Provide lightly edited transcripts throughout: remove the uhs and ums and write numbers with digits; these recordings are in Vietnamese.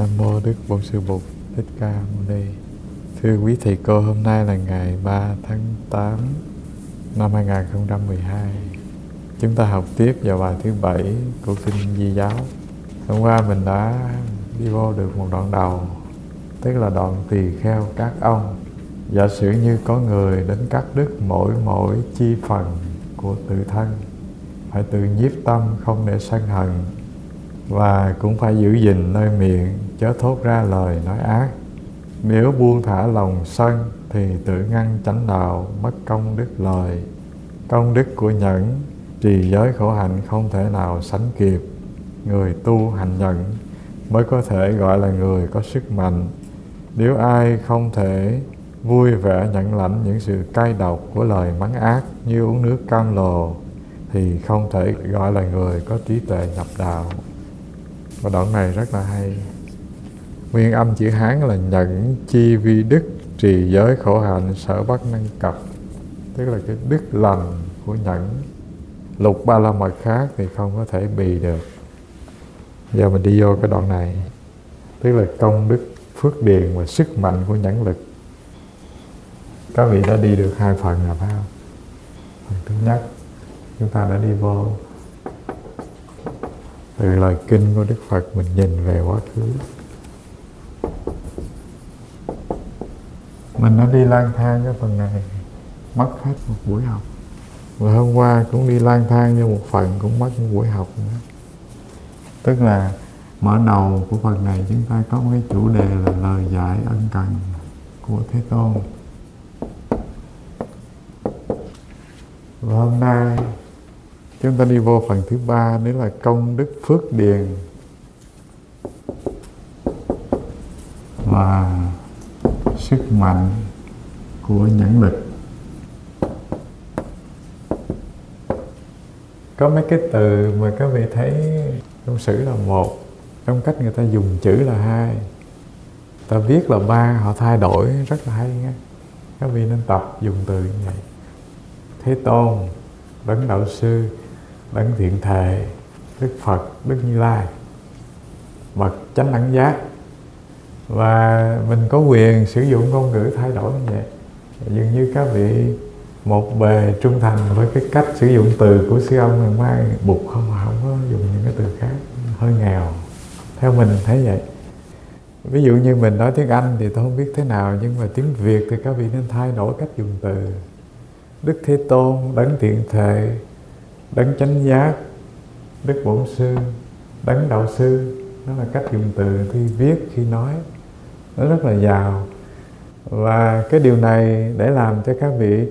Nam mô Đức Bổn Sư Bụt Thích Ca Mâu Ni. Thưa quý thầy cô, hôm nay là ngày 3 tháng 8 năm 2012. Chúng ta học tiếp vào bài thứ 7 của Kinh Di Giáo. Hôm qua mình đã đi vô được một đoạn đầu, tức là đoạn tỳ kheo các ông. Giả sử như có người đến cắt đứt mỗi chi phần của tự thân, phải tự nhiếp tâm không để sân hận, và cũng phải giữ gìn nơi miệng chớ thốt ra lời nói ác. Nếu buông thả lòng sân thì tự ngăn chánh đạo, mất công đức lời. Công đức của nhẫn trì giới khổ hạnh không thể nào sánh kịp. Người tu hành nhẫn mới có thể gọi là người có sức mạnh. Nếu ai không thể vui vẻ nhận lãnh những sự cay độc của lời mắng ác như uống nước cam lồ, thì không thể gọi là người có trí tuệ nhập đạo. Và đoạn này rất là hay. Nguyên âm chữ Hán là nhẫn chi vi đức trì giới khổ hạnh sở bất năng cập, tức là cái đức lành của nhẫn. Lục ba la mật khác thì không có thể bì được. Giờ mình đi vô cái đoạn này, tức là công đức phước điền và sức mạnh của nhẫn lực. Các vị đã đi được 2 phần rồi phải không? Phần thứ nhất chúng ta đã đi vô từ lời kinh của Đức Phật, mình nhìn về quá khứ. Mình đã đi lang thang cái phần này, mất hết một buổi học. Và hôm qua cũng đi lang thang như một phần, cũng mất một buổi học nữa. Tức là mở đầu của phần này chúng ta có một cái chủ đề là lời dạy ân cần của Thế Tôn. Và hôm nay chúng ta đi vô phần thứ 3, nữa là công đức phước điền và sức mạnh của nhẫn lực. Có mấy cái từ mà các vị thấy trong sử là 1, trong cách người ta dùng chữ là 2, ta viết là 3, họ thay đổi rất là hay nghe. Các vị nên tập dùng từ như vậy. Thế Tôn, Đấng Đạo Sư, Đấng Thiện Thệ, Đức Phật, Đức Như Lai, bậc chánh đẳng giác. Và mình có quyền sử dụng ngôn ngữ thay đổi như vậy. Dường như các vị một bề trung thành với cái cách sử dụng từ của sư ông, ngày mai Bụt không có dùng những cái từ khác, hơi nghèo. Theo mình thấy vậy. Ví dụ như mình nói tiếng Anh thì tôi không biết thế nào, nhưng mà tiếng Việt thì các vị nên thay đổi cách dùng từ. Đức Thế Tôn, Đấng Thiện Thệ, Đấng Chánh Giác, Đức Bổn Sư, Đấng Đạo Sư. Đó là cách dùng từ khi viết, khi nói. Nó rất là giàu. Và cái điều này để làm cho các vị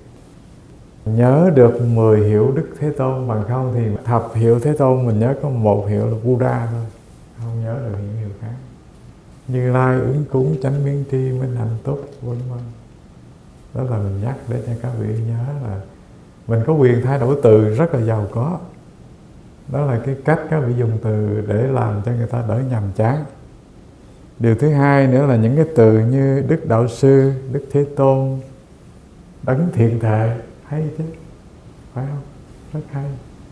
nhớ được 10 hiệu Đức Thế Tôn, bằng không thì thập hiệu Thế Tôn mình nhớ có 1 hiệu là Buddha thôi, không nhớ được những hiệu khác. Như Lai, ứng cúng, chánh biến tri, minh hạnh túc, vân vân. Đó là mình nhắc để cho các vị nhớ là mình có quyền thay đổi từ rất là giàu có. Đó là cái cách các vị dùng từ để làm cho người ta đỡ nhàm chán. Điều thứ hai nữa là những cái từ như Đức Đạo Sư, Đức Thế Tôn, Đấng Thiện Thệ, hay chứ, phải không? Rất hay.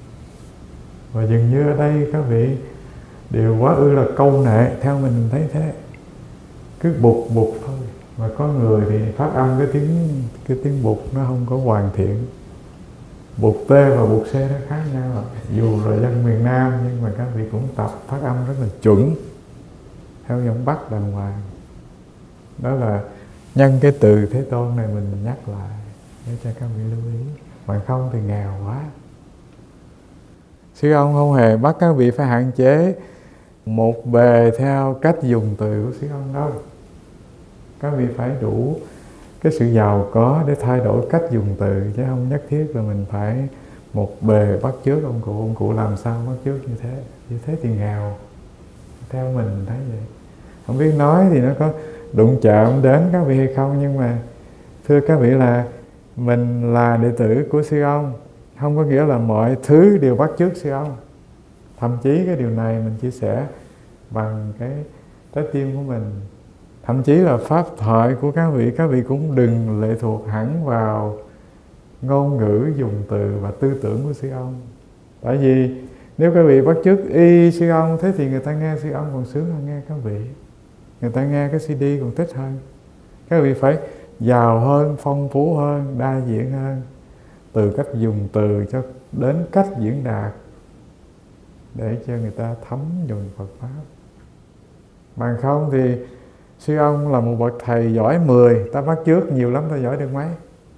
Và dường như ở đây các vị đều quá ư là câu nệ, theo mình thấy thế. Cứ bụt thôi. Và có người thì phát âm cái tiếng bụt nó không có hoàn thiện. Bụt T và bụt C nó khác nhau. Dù là dân miền Nam nhưng mà các vị cũng tập phát âm rất là chuẩn, theo giọng Bắc đàng hoàng. Đó là nhân cái từ Thế Tôn này mình nhắc lại để cho các vị lưu ý. Bằng không thì nghèo quá. Sư ông không hề bắt các vị phải hạn chế một bề theo cách dùng từ của sư ông đâu. Các vị phải đủ cái sự giàu có để thay đổi cách dùng từ, chứ không nhất thiết là mình phải một bề bắt chước ông cụ làm sao bắt chước như thế. Như thế thì nghèo. Theo mình thấy vậy. Không biết nói thì nó có đụng chạm đến các vị hay không, nhưng mà thưa các vị là mình là đệ tử của sư ông, không có nghĩa là mọi thứ đều bắt chước sư ông. Thậm chí cái điều này mình chia sẻ bằng cái trái tim của mình. Thậm chí là pháp thoại của các vị cũng đừng lệ thuộc hẳn vào ngôn ngữ dùng từ và tư tưởng của sư ông. Tại vì Nếu các vị bắt chước y sư ông, thế thì người ta nghe sư ông còn sướng hơn nghe các vị. Người ta nghe cái CD còn thích hơn. Các vị phải giàu hơn, phong phú hơn, đa diện hơn, từ cách dùng từ cho đến cách diễn đạt, để cho người ta thấm nhuần Phật Pháp. Bằng không thì sư ông là một bậc thầy giỏi 10, ta bắt chước nhiều lắm ta giỏi được mấy?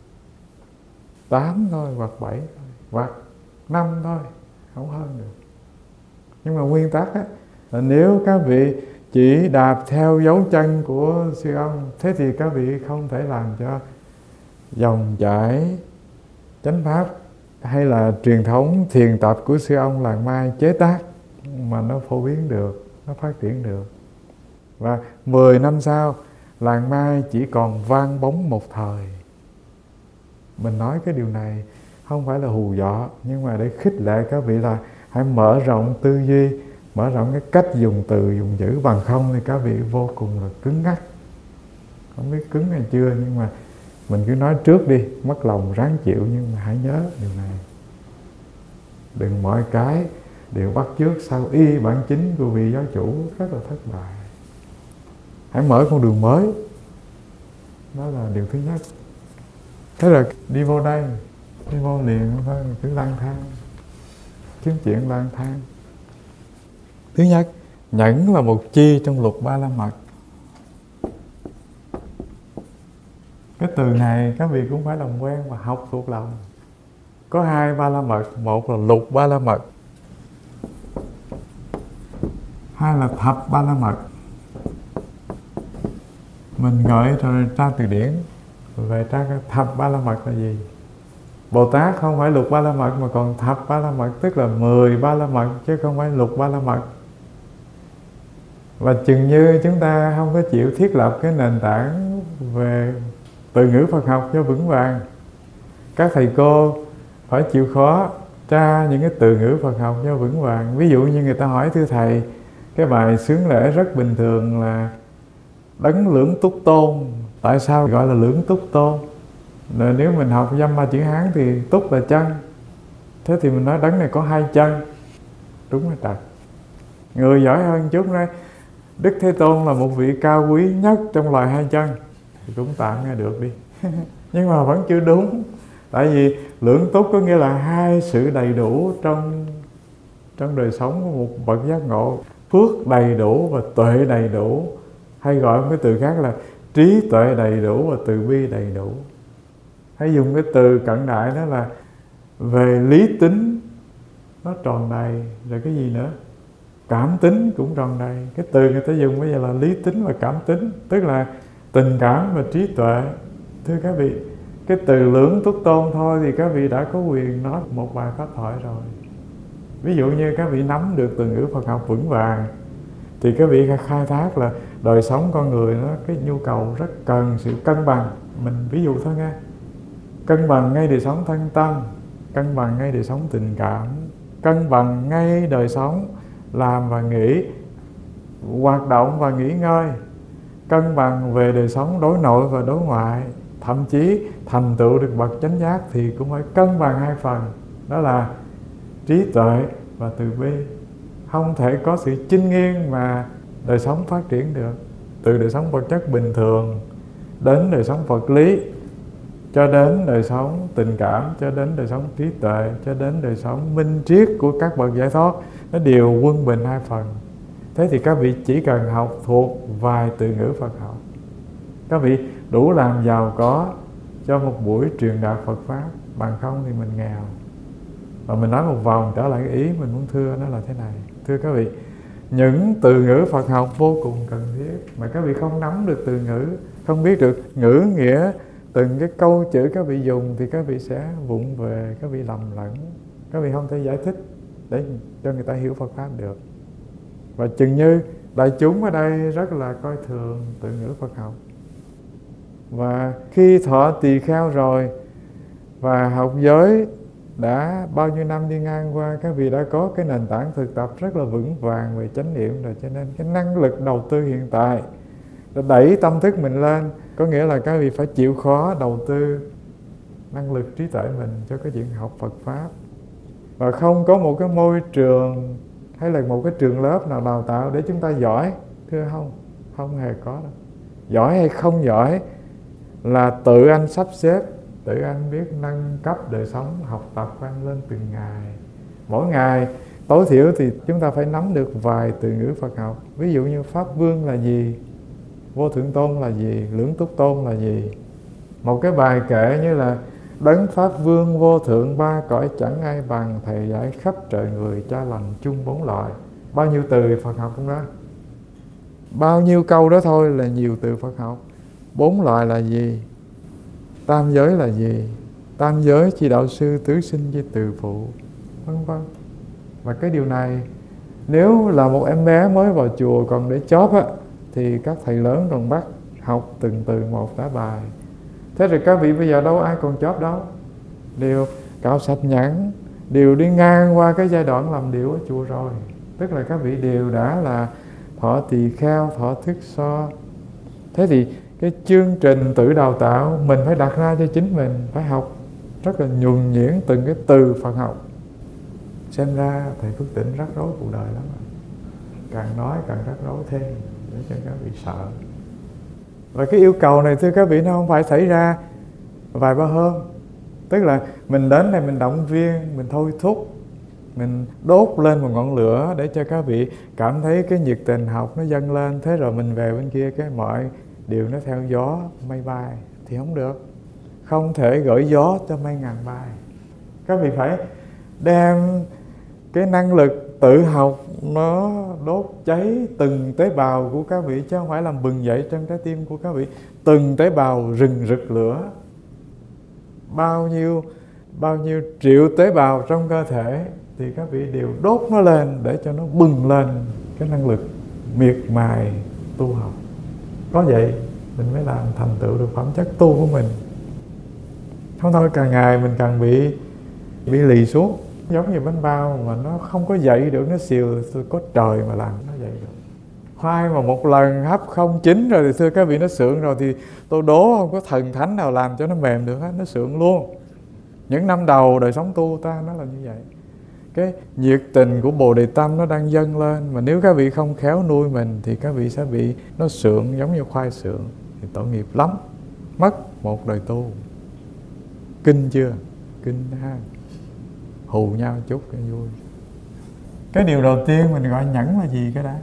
8 thôi, hoặc 7 thôi, hoặc 5 thôi, không hơn được. Nhưng mà nguyên tắc á, là nếu các vị chỉ đạp theo dấu chân của sư ông, thế thì các vị không thể làm cho dòng chảy chánh pháp hay là truyền thống thiền tập của sư ông Làng Mai chế tác mà nó phổ biến được, nó phát triển được. Và 10 năm sau, Làng Mai chỉ còn vang bóng một thời. Mình nói cái điều này không phải là hù dọa, nhưng mà để khích lệ các vị là hãy mở rộng tư duy, mở rộng cái cách dùng từ, dùng chữ. Bằng không thì các vị vô cùng là cứng ngắc. Không biết cứng hay chưa, nhưng mà mình cứ nói trước đi, mất lòng ráng chịu. Nhưng mà hãy nhớ điều này, đừng mọi cái đều bắt chước sau y bản chính của vị giáo chủ, rất là thất bại. Hãy mở con đường mới, đó là điều thứ nhất. Thế là đi vô đây, đi vô liền thôi, cứ lang thang, kiếm chuyện lang thang. Thứ nhất, nhẫn là một chi trong luật Ba La Mật. Cái từ này các vị cũng phải làm quen và học thuộc lòng. Có 2 Ba La Mật, một là lục Ba La Mật, 2 là thập Ba La Mật. Mình gọi rồi tra từ điển về tra thập Ba La Mật là gì. Bồ Tát không phải lục Ba La Mật mà còn thập Ba La Mật, tức là 10 Ba La Mật chứ không phải lục Ba La Mật. Và chừng như chúng ta không có chịu thiết lập cái nền tảng về từ ngữ Phật học cho vững vàng, các thầy cô phải chịu khó tra những cái từ ngữ Phật học cho vững vàng. Ví dụ như người ta hỏi thưa thầy, cái bài xướng lễ rất bình thường là Đấng Lưỡng Túc Tôn. Tại sao gọi là Lưỡng Túc Tôn? Rồi nếu mình học dăm ba chữ Hán thì túc là chân, thế thì mình nói đấng này có 2 chân. Đúng rồi trật. Người giỏi hơn chút nói Đức Thế Tôn là một vị cao quý nhất trong loài 2 chân, thì cũng tạm nghe được đi. Nhưng mà vẫn chưa đúng. Tại vì lưỡng túc có nghĩa là 2 sự đầy đủ trong đời sống của một bậc giác ngộ. Phước đầy đủ và tuệ đầy đủ, hay gọi một cái từ khác là trí tuệ đầy đủ và từ bi đầy đủ. Hay dùng cái từ cận đại đó là về lý tính nó tròn đầy. Rồi cái gì nữa? Cảm tính cũng tròn đầy. Cái từ người ta dùng bây giờ là lý tính và cảm tính, tức là tình cảm và trí tuệ. Thưa các vị, cái từ Lưỡng Túc Tôn thôi thì các vị đã có quyền nói một bài pháp thoại rồi. Ví dụ như các vị nắm được từ ngữ Phật học vững vàng thì các vị khai thác là đời sống con người nó cái nhu cầu rất cần sự cân bằng. Mình ví dụ thôi nha, cân bằng ngay đời sống thân tâm, cân bằng ngay đời sống tình cảm, cân bằng ngay đời sống làm và nghỉ, hoạt động và nghỉ ngơi, cân bằng về đời sống đối nội và đối ngoại, thậm chí thành tựu được bậc chánh giác thì cũng phải cân bằng 2 phần, đó là trí tuệ và từ bi. Không thể có sự chinh nghiêng mà đời sống phát triển được, từ đời sống vật chất bình thường đến đời sống vật lý, cho đến đời sống tình cảm, cho đến đời sống trí tuệ, cho đến đời sống minh triết của các bậc giải thoát, nó đều quân bình 2 phần. Thế thì các vị chỉ cần học thuộc vài từ ngữ Phật học, các vị đủ làm giàu có cho một buổi truyền đạt Phật Pháp. Bằng không thì mình nghèo. Và mình nói một vòng trở lại cái ý mình muốn thưa, nó là thế này. Thưa các vị, những từ ngữ Phật học vô cùng cần thiết, mà các vị không nắm được từ ngữ, không biết được ngữ nghĩa từng cái câu chữ các vị dùng thì các vị sẽ vụng về, các vị lầm lẫn, các vị không thể giải thích để cho người ta hiểu Phật Pháp được. Và chừng như đại chúng ở đây rất là coi thường từ ngữ Phật học. Và khi thọ tỳ kheo rồi và học giới đã bao nhiêu năm đi ngang qua, các vị đã có cái nền tảng thực tập rất là vững vàng về chánh niệm rồi, cho nên cái năng lực đầu tư hiện tại đã đẩy tâm thức mình lên. Có nghĩa là các vị phải chịu khó đầu tư năng lực trí tuệ mình cho cái chuyện học Phật Pháp. mà không có một cái môi trường hay là một cái trường lớp nào đào tạo để chúng ta giỏi, thưa không? Không hề có đâu. Giỏi hay không giỏi là tự anh sắp xếp, tự anh biết nâng cấp đời sống, học tập của anh lên từng ngày. Mỗi ngày tối thiểu thì chúng ta phải nắm được vài từ ngữ Phật học. Ví dụ như Pháp Vương là gì, Vô Thượng Tôn là gì, Lưỡng Túc Tôn là gì. Một cái bài kệ như là Đấng Pháp Vương vô thượng ba cõi chẳng ai bằng, thầy giải khắp trời người, cha lành chung bốn loại. Bao nhiêu từ Phật học cũng đó. Bao nhiêu câu đó thôi là nhiều từ Phật học. Bốn loại là gì? Tam giới là gì? Tam giới chi đạo sư, tứ sinh chi từ phụ, vân vân. Và cái điều này nếu là một em bé mới vào chùa còn để chóp á, thì các thầy lớn còn bắt học từng từ một đã bài. Thế rồi các vị bây giờ đâu ai còn chóp đâu, đều cạo sạch nhẵn, đều đi ngang qua cái giai đoạn làm điệu ở chùa rồi. Tức là các vị đều đã là thọ tỳ kheo, thọ thức so. Thế thì cái chương trình tự đào tạo mình phải đặt ra cho chính mình, phải học rất là nhuần nhuyễn từng cái từ Phật học. Xem ra thầy Phước Tịnh rắc rối cuộc đời lắm. Càng nói càng rắc rối thêm để cho các vị sợ. Và cái yêu cầu này thưa các vị, nó không phải xảy ra vài ba hôm. Tức là mình đến đây mình động viên, mình thôi thúc, mình đốt lên một ngọn lửa để cho các vị cảm thấy cái nhiệt tình học nó dâng lên. Thế rồi mình về bên kia cái mọi điều nó theo gió mây bay thì không được. Không thể gửi gió cho mây ngàn bay. Các vị phải đem cái năng lực tự học nó đốt cháy từng tế bào của các vị, chứ không phải làm bừng dậy trong trái tim của các vị. Từng tế bào rừng rực lửa. Bao nhiêu triệu tế bào trong cơ thể thì các vị đều đốt nó lên để cho nó bừng lên cái năng lực miệt mài tu học. Có vậy mình mới làm thành tựu được phẩm chất tu của mình. Không thôi càng ngày mình càng bị lì xuống, giống như bánh bao mà nó không có dậy được, nó xìu, có trời mà làm nó dậy được. Khoai mà một lần hấp không chín rồi thì thưa các vị nó sượng rồi thì tôi đố không có thần thánh nào làm cho nó mềm được hết, nó sượng luôn. Những năm đầu đời sống tu ta nó là như vậy. Cái nhiệt tình của Bồ Đề Tâm nó đang dâng lên, mà nếu các vị không khéo nuôi mình thì các vị sẽ bị nó sượng giống như khoai sượng, thì tội nghiệp lắm, mất một đời tu. Kinh chưa? Kinh ha. Hù nhau chút cho vui. Cái điều đầu tiên mình gọi nhẫn là gì cái đã?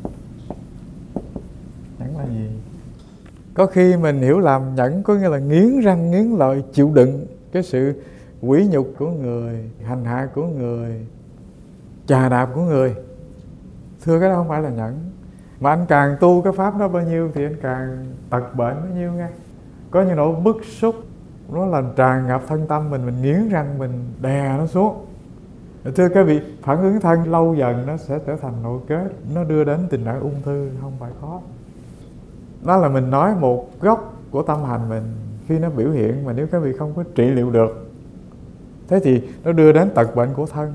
Nhẫn là gì? Có khi mình hiểu làm nhẫn có nghĩa là nghiến răng nghiến lợi chịu đựng cái sự quỷ nhục của người, hành hạ của người, chà đạp của người. Thưa cái đó không phải là nhẫn. Mà anh càng tu cái pháp đó bao nhiêu thì anh càng tật bệnh bao nhiêu nghe. Có những nỗi bức xúc nó làm tràn ngập thân tâm mình nghiến răng mình đè nó xuống. Thưa các vị, phản ứng thân lâu dần nó sẽ trở thành nội kết, nó đưa đến tình trạng ung thư không phải khó. Đó là mình nói một góc của tâm hành mình khi nó biểu hiện, mà nếu các vị không có trị liệu được, thế thì nó đưa đến tật bệnh của thân.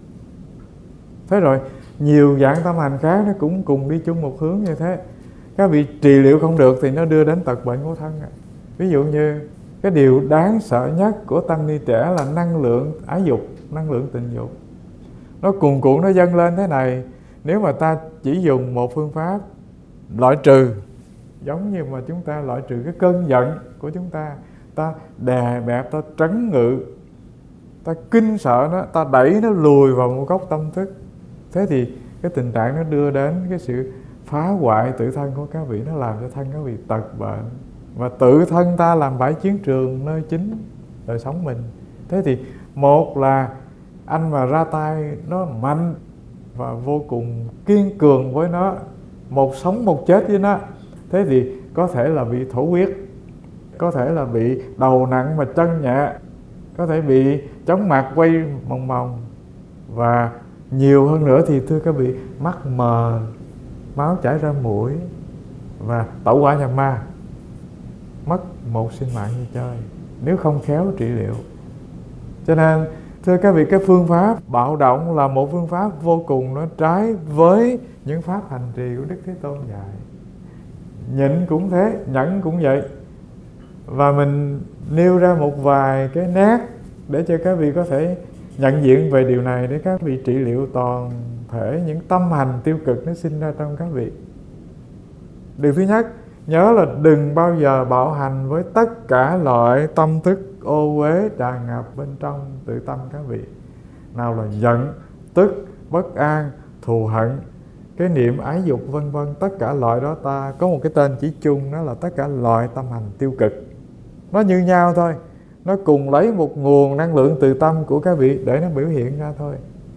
Thế rồi nhiều dạng tâm hành khác nó cũng cùng đi chung một hướng như thế. Các vị trị liệu không được thì nó đưa đến tật bệnh của thân. Ví dụ như cái điều đáng sợ nhất của tăng ni trẻ là năng lượng ái dục, năng lượng tình dục. Nó cuồn cuộn, nó dâng lên thế này. Nếu mà ta chỉ dùng một phương pháp loại trừ, giống như mà chúng ta loại trừ cái cơn giận của chúng ta, ta đè bẹp, ta trấn ngự, ta kinh sợ nó, ta đẩy nó lùi vào một góc tâm thức, thế thì cái tình trạng nó đưa đến cái sự phá hoại tự thân của các vị, nó làm cho thân các vị tật bệnh. Và tự thân ta làm bãi chiến trường nơi chính đời sống mình. Thế thì một là anh mà ra tay nó mạnh và vô cùng kiên cường với nó, một sống một chết với nó, thế thì có thể là bị thổ huyết, có thể là bị đầu nặng mà chân nhẹ, có thể bị chóng mặt quay mòng mòng, và nhiều hơn nữa thì thưa các vị, mắt mờ, máu chảy ra mũi và tẩu hỏa nhập ma, mất một sinh mạng như chơi nếu không khéo trị liệu. Cho nên thưa các vị, cái phương pháp bạo động là một phương pháp vô cùng nó trái với những pháp hành trì của Đức Thế Tôn dạy. Nhịn cũng thế, nhẫn cũng vậy. Và mình nêu ra một vài cái nét để cho các vị có thể nhận diện về điều này để các vị trị liệu toàn thể những tâm hành tiêu cực nó sinh ra trong các vị. Điều thứ nhất, nhớ là đừng bao giờ bạo hành với tất cả loại tâm thức ô uế tràn ngập bên trong tự tâm các vị. Nào là giận, tức, bất an, thù hận, cái niệm ái dục vân vân, tất cả loại đó ta có một cái tên chỉ chung, đó là tất cả loại tâm hành tiêu cực. Nó như nhau thôi, nó cùng lấy một nguồn năng lượng từ tâm của các vị để nó biểu hiện ra thôi.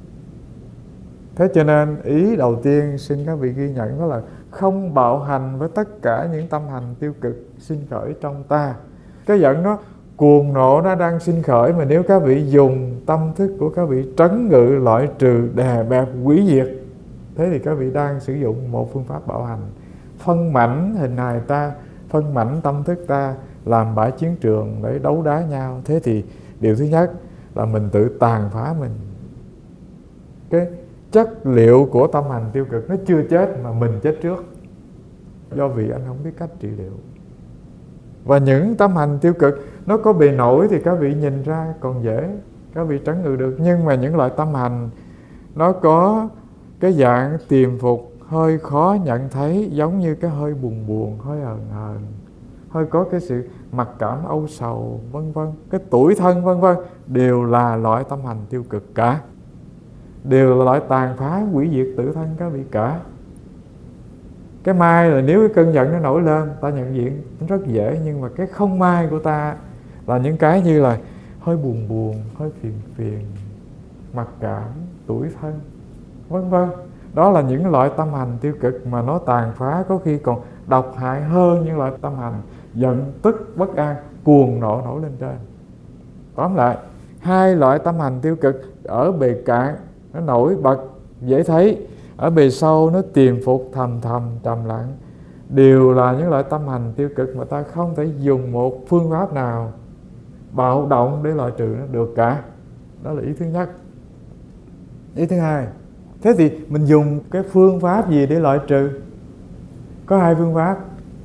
Thế cho nên ý đầu tiên xin các vị ghi nhận đó là không bạo hành với tất cả những tâm hành tiêu cực sinh khởi trong ta. Cái giận nó cuồng nộ nó đang sinh khởi, mà nếu các vị dùng tâm thức của các vị trấn ngự, loại trừ, đè bẹp, hủy diệt, thế thì các vị đang sử dụng một phương pháp bạo hành, phân mảnh hình hài ta, phân mảnh tâm thức ta, làm bãi chiến trường để đấu đá nhau. Thế thì điều thứ nhất là mình tự tàn phá mình. Cái chất liệu của tâm hành tiêu cực nó chưa chết mà mình chết trước, do vì anh không biết cách trị liệu. Và những tâm hành tiêu cực nó có bề nổi thì các vị nhìn ra còn dễ, các vị trấn ngự được. Nhưng mà những loại tâm hành nó có cái dạng tiềm phục hơi khó nhận thấy, giống như cái hơi buồn buồn, hơi hờn hờn, hơi có cái sự mặc cảm âu sầu vân vân, cái tủi thân vân vân, đều là loại tâm hành tiêu cực cả, đều là loại tàn phá hủy diệt tự thân các vị cả. Cái mai là nếu cái cơn giận nó nổi lên, ta nhận diện rất dễ, nhưng mà cái không mai của ta là những cái như là hơi buồn buồn, hơi phiền phiền, mặc cảm, tủi thân vân vân. Đó là những loại tâm hành tiêu cực mà nó tàn phá, có khi còn độc hại hơn những loại tâm hành giận, tức, bất an, cuồng nộ nổi lên trên. Tóm lại, hai loại tâm hành tiêu cực ở bề cạn nó nổi bật dễ thấy, ở bề sâu nó tiềm phục thầm thầm trầm lặng, đều là những loại tâm hành tiêu cực mà ta không thể dùng một phương pháp nào bạo động để loại trừ nó được cả. Đó là ý thứ nhất. Ý thứ hai, thế thì mình dùng cái phương pháp gì để loại trừ? Có hai phương pháp.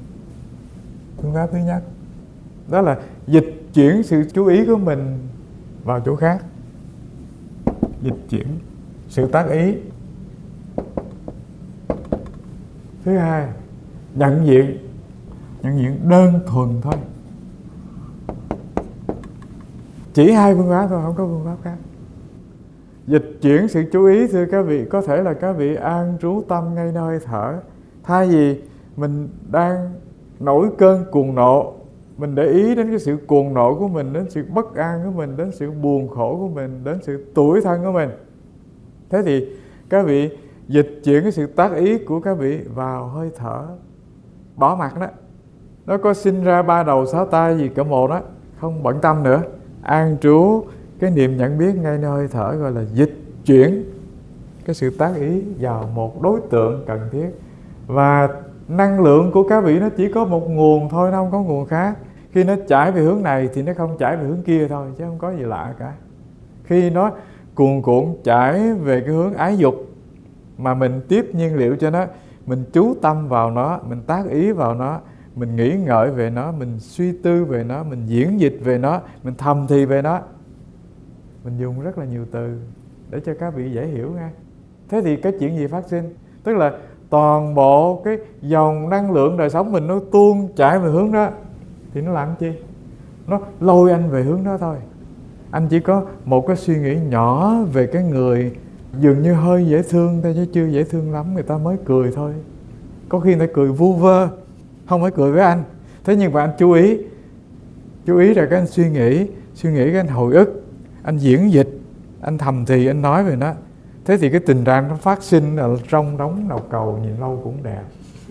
Phương pháp thứ nhất đó là dịch chuyển sự chú ý của mình vào chỗ khác. Dịch chuyển sự tác ý. Thứ hai, nhận diện đơn thuần thôi. Chỉ hai phương pháp thôi, không có phương pháp khác. Dịch chuyển sự chú ý, thưa các vị, có thể là các vị an trú tâm ngay nơi hơi thở. Thay vì mình đang nổi cơn cuồng nộ, mình để ý đến cái sự cuồng nộ của mình, đến sự bất an của mình, đến sự buồn khổ của mình, đến sự tủi thân của mình. Thế thì các vị dịch chuyển cái sự tác ý của các vị vào hơi thở, bỏ mặc đó. Nó có sinh ra ba đầu sáu tay gì cả một đó, không bận tâm nữa. An trú cái niệm nhận biết ngay nơi hơi thở, gọi là dịch chuyển cái sự tác ý vào một đối tượng cần thiết. Và năng lượng của các vị nó chỉ có một nguồn thôi, nó không có nguồn khác. Khi nó chảy về hướng này thì nó không chảy về hướng kia thôi, chứ không có gì lạ cả. Khi nó cuồn cuộn chảy về cái hướng ái dục mà mình tiếp nhiên liệu cho nó, mình chú tâm vào nó, mình tác ý vào nó, mình nghĩ ngợi về nó, mình suy tư về nó, mình diễn dịch về nó, mình thầm thì về nó. Mình dùng rất là nhiều từ để cho các vị dễ hiểu nha. Thế thì cái chuyện gì phát sinh? Tức là toàn bộ cái dòng năng lượng đời sống mình nó tuôn chảy về hướng đó, thì nó làm chi? Nó lôi anh về hướng đó thôi. Anh chỉ có một cái suy nghĩ nhỏ về cái người dường như hơi dễ thương thôi, chứ chưa dễ thương lắm, người ta mới cười thôi. Có khi người ta cười vu vơ, không phải cười với anh. Thế nhưng mà anh chú ý rồi cái anh suy nghĩ cái anh hồi ức, anh diễn dịch, anh thầm thì, anh nói về nó. Thế thì cái tình trạng nó phát sinh là trong đống đầu cầu, nhìn lâu cũng đẹp.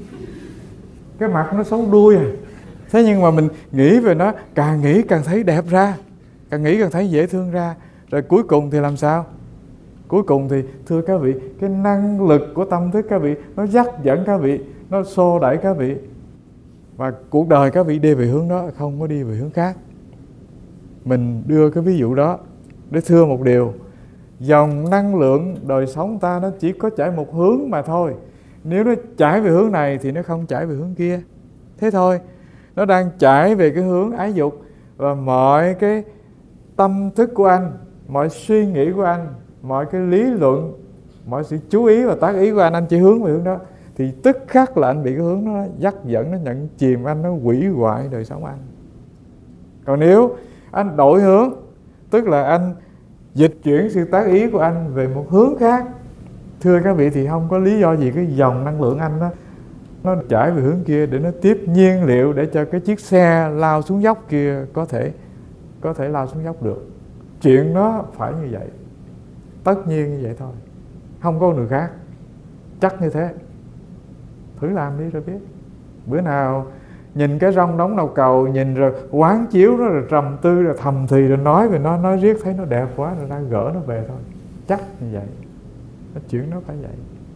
Cái mặt nó xấu đuôi à. Thế nhưng mà mình nghĩ về nó, càng nghĩ càng thấy đẹp ra, càng nghĩ càng thấy dễ thương ra. Rồi cuối cùng thì làm sao? Cuối cùng thì thưa các vị, cái năng lực của tâm thức các vị nó dắt dẫn các vị, nó xô đẩy các vị, và cuộc đời các vị đi về hướng đó, không có đi về hướng khác. Mình đưa cái ví dụ đó để thưa một điều: dòng năng lượng đời sống ta nó chỉ có chảy một hướng mà thôi. Nếu nó chảy về hướng này thì nó không chảy về hướng kia. Thế thôi, nó đang chảy về cái hướng ái dục, và mọi cái tâm thức của anh mọi suy nghĩ của anh, mọi cái lý luận, mọi sự chú ý và tác ý của anh chỉ hướng về hướng đó, thì tức khắc là anh bị cái hướng nó dắt dẫn, nó nhận chìm anh, nó hủy hoại đời sống anh. Còn nếu anh đổi hướng, tức là anh dịch chuyển sự tác ý của anh về một hướng khác, thưa các vị, thì không có lý do gì cái dòng năng lượng anh đó nó chảy về hướng kia để nó tiếp nhiên liệu để cho cái chiếc xe lao xuống dốc kia có thể lao xuống dốc được. Chuyện nó phải như vậy, tất nhiên như vậy thôi, không có người khác, chắc như thế. Thử làm đi rồi biết. Bữa nào nhìn cái rong đóng đầu cầu, nhìn rồi quán chiếu nó, rồi trầm tư, rồi thầm thì, rồi nói về nó, nói riết thấy nó đẹp quá, rồi đang gỡ nó về thôi. Chắc như vậy. Cái chuyện nó phải vậy.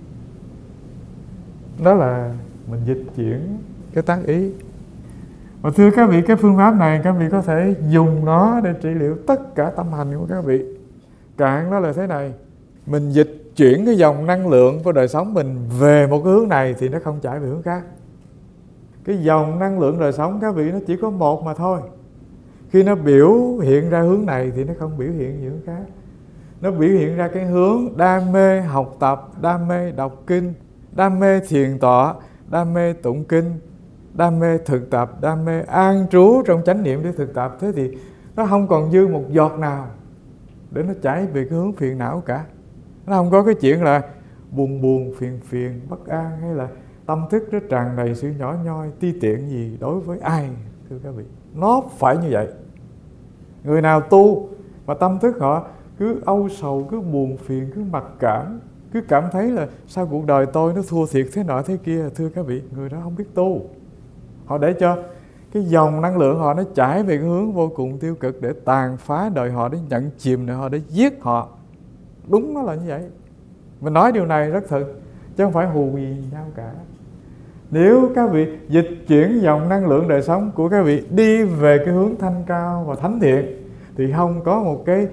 Đó là mình dịch chuyển cái tác ý. Và thưa các vị, cái phương pháp này các vị có thể dùng nó để trị liệu tất cả tâm hành của các vị. Cạn đó là thế này: mình dịch chuyển cái dòng năng lượng của đời sống mình về một cái hướng này thì nó không chảy về hướng khác. Cái dòng năng lượng đời sống các vị nó chỉ có một mà thôi. Khi nó biểu hiện ra hướng này thì nó không biểu hiện gì hướng khác. Nó biểu hiện ra cái hướng đam mê học tập, đam mê đọc kinh, đam mê thiền tọa, đam mê tụng kinh, đam mê thực tập, đam mê an trú trong chánh niệm để thực tập. Thế thì nó không còn dư một giọt nào để nó chảy về cái hướng phiền não cả. Nó không có cái chuyện là buồn phiền bất an, hay là tâm thức nó tràn đầy sự nhỏ nhoi ti tiện gì đối với ai. Thưa các vị, nó phải như vậy. Người nào tu mà tâm thức họ cứ âu sầu, cứ buồn phiền, cứ mặc cảm, cứ cảm thấy là sao cuộc đời tôi nó thua thiệt thế nọ thế kia, thưa các vị, người đó không biết tu. Họ để cho cái dòng năng lượng họ nó chảy về cái hướng vô cùng tiêu cực để tàn phá đời họ, để nhận chìm đời họ, để giết họ. Đúng nó là như vậy. Mình nói điều này rất thực, chứ không phải hù gì nhau cả. Nếu các vị dịch chuyển dòng năng lượng đời sống của các vị đi về cái hướng thanh cao và thánh thiện thì không có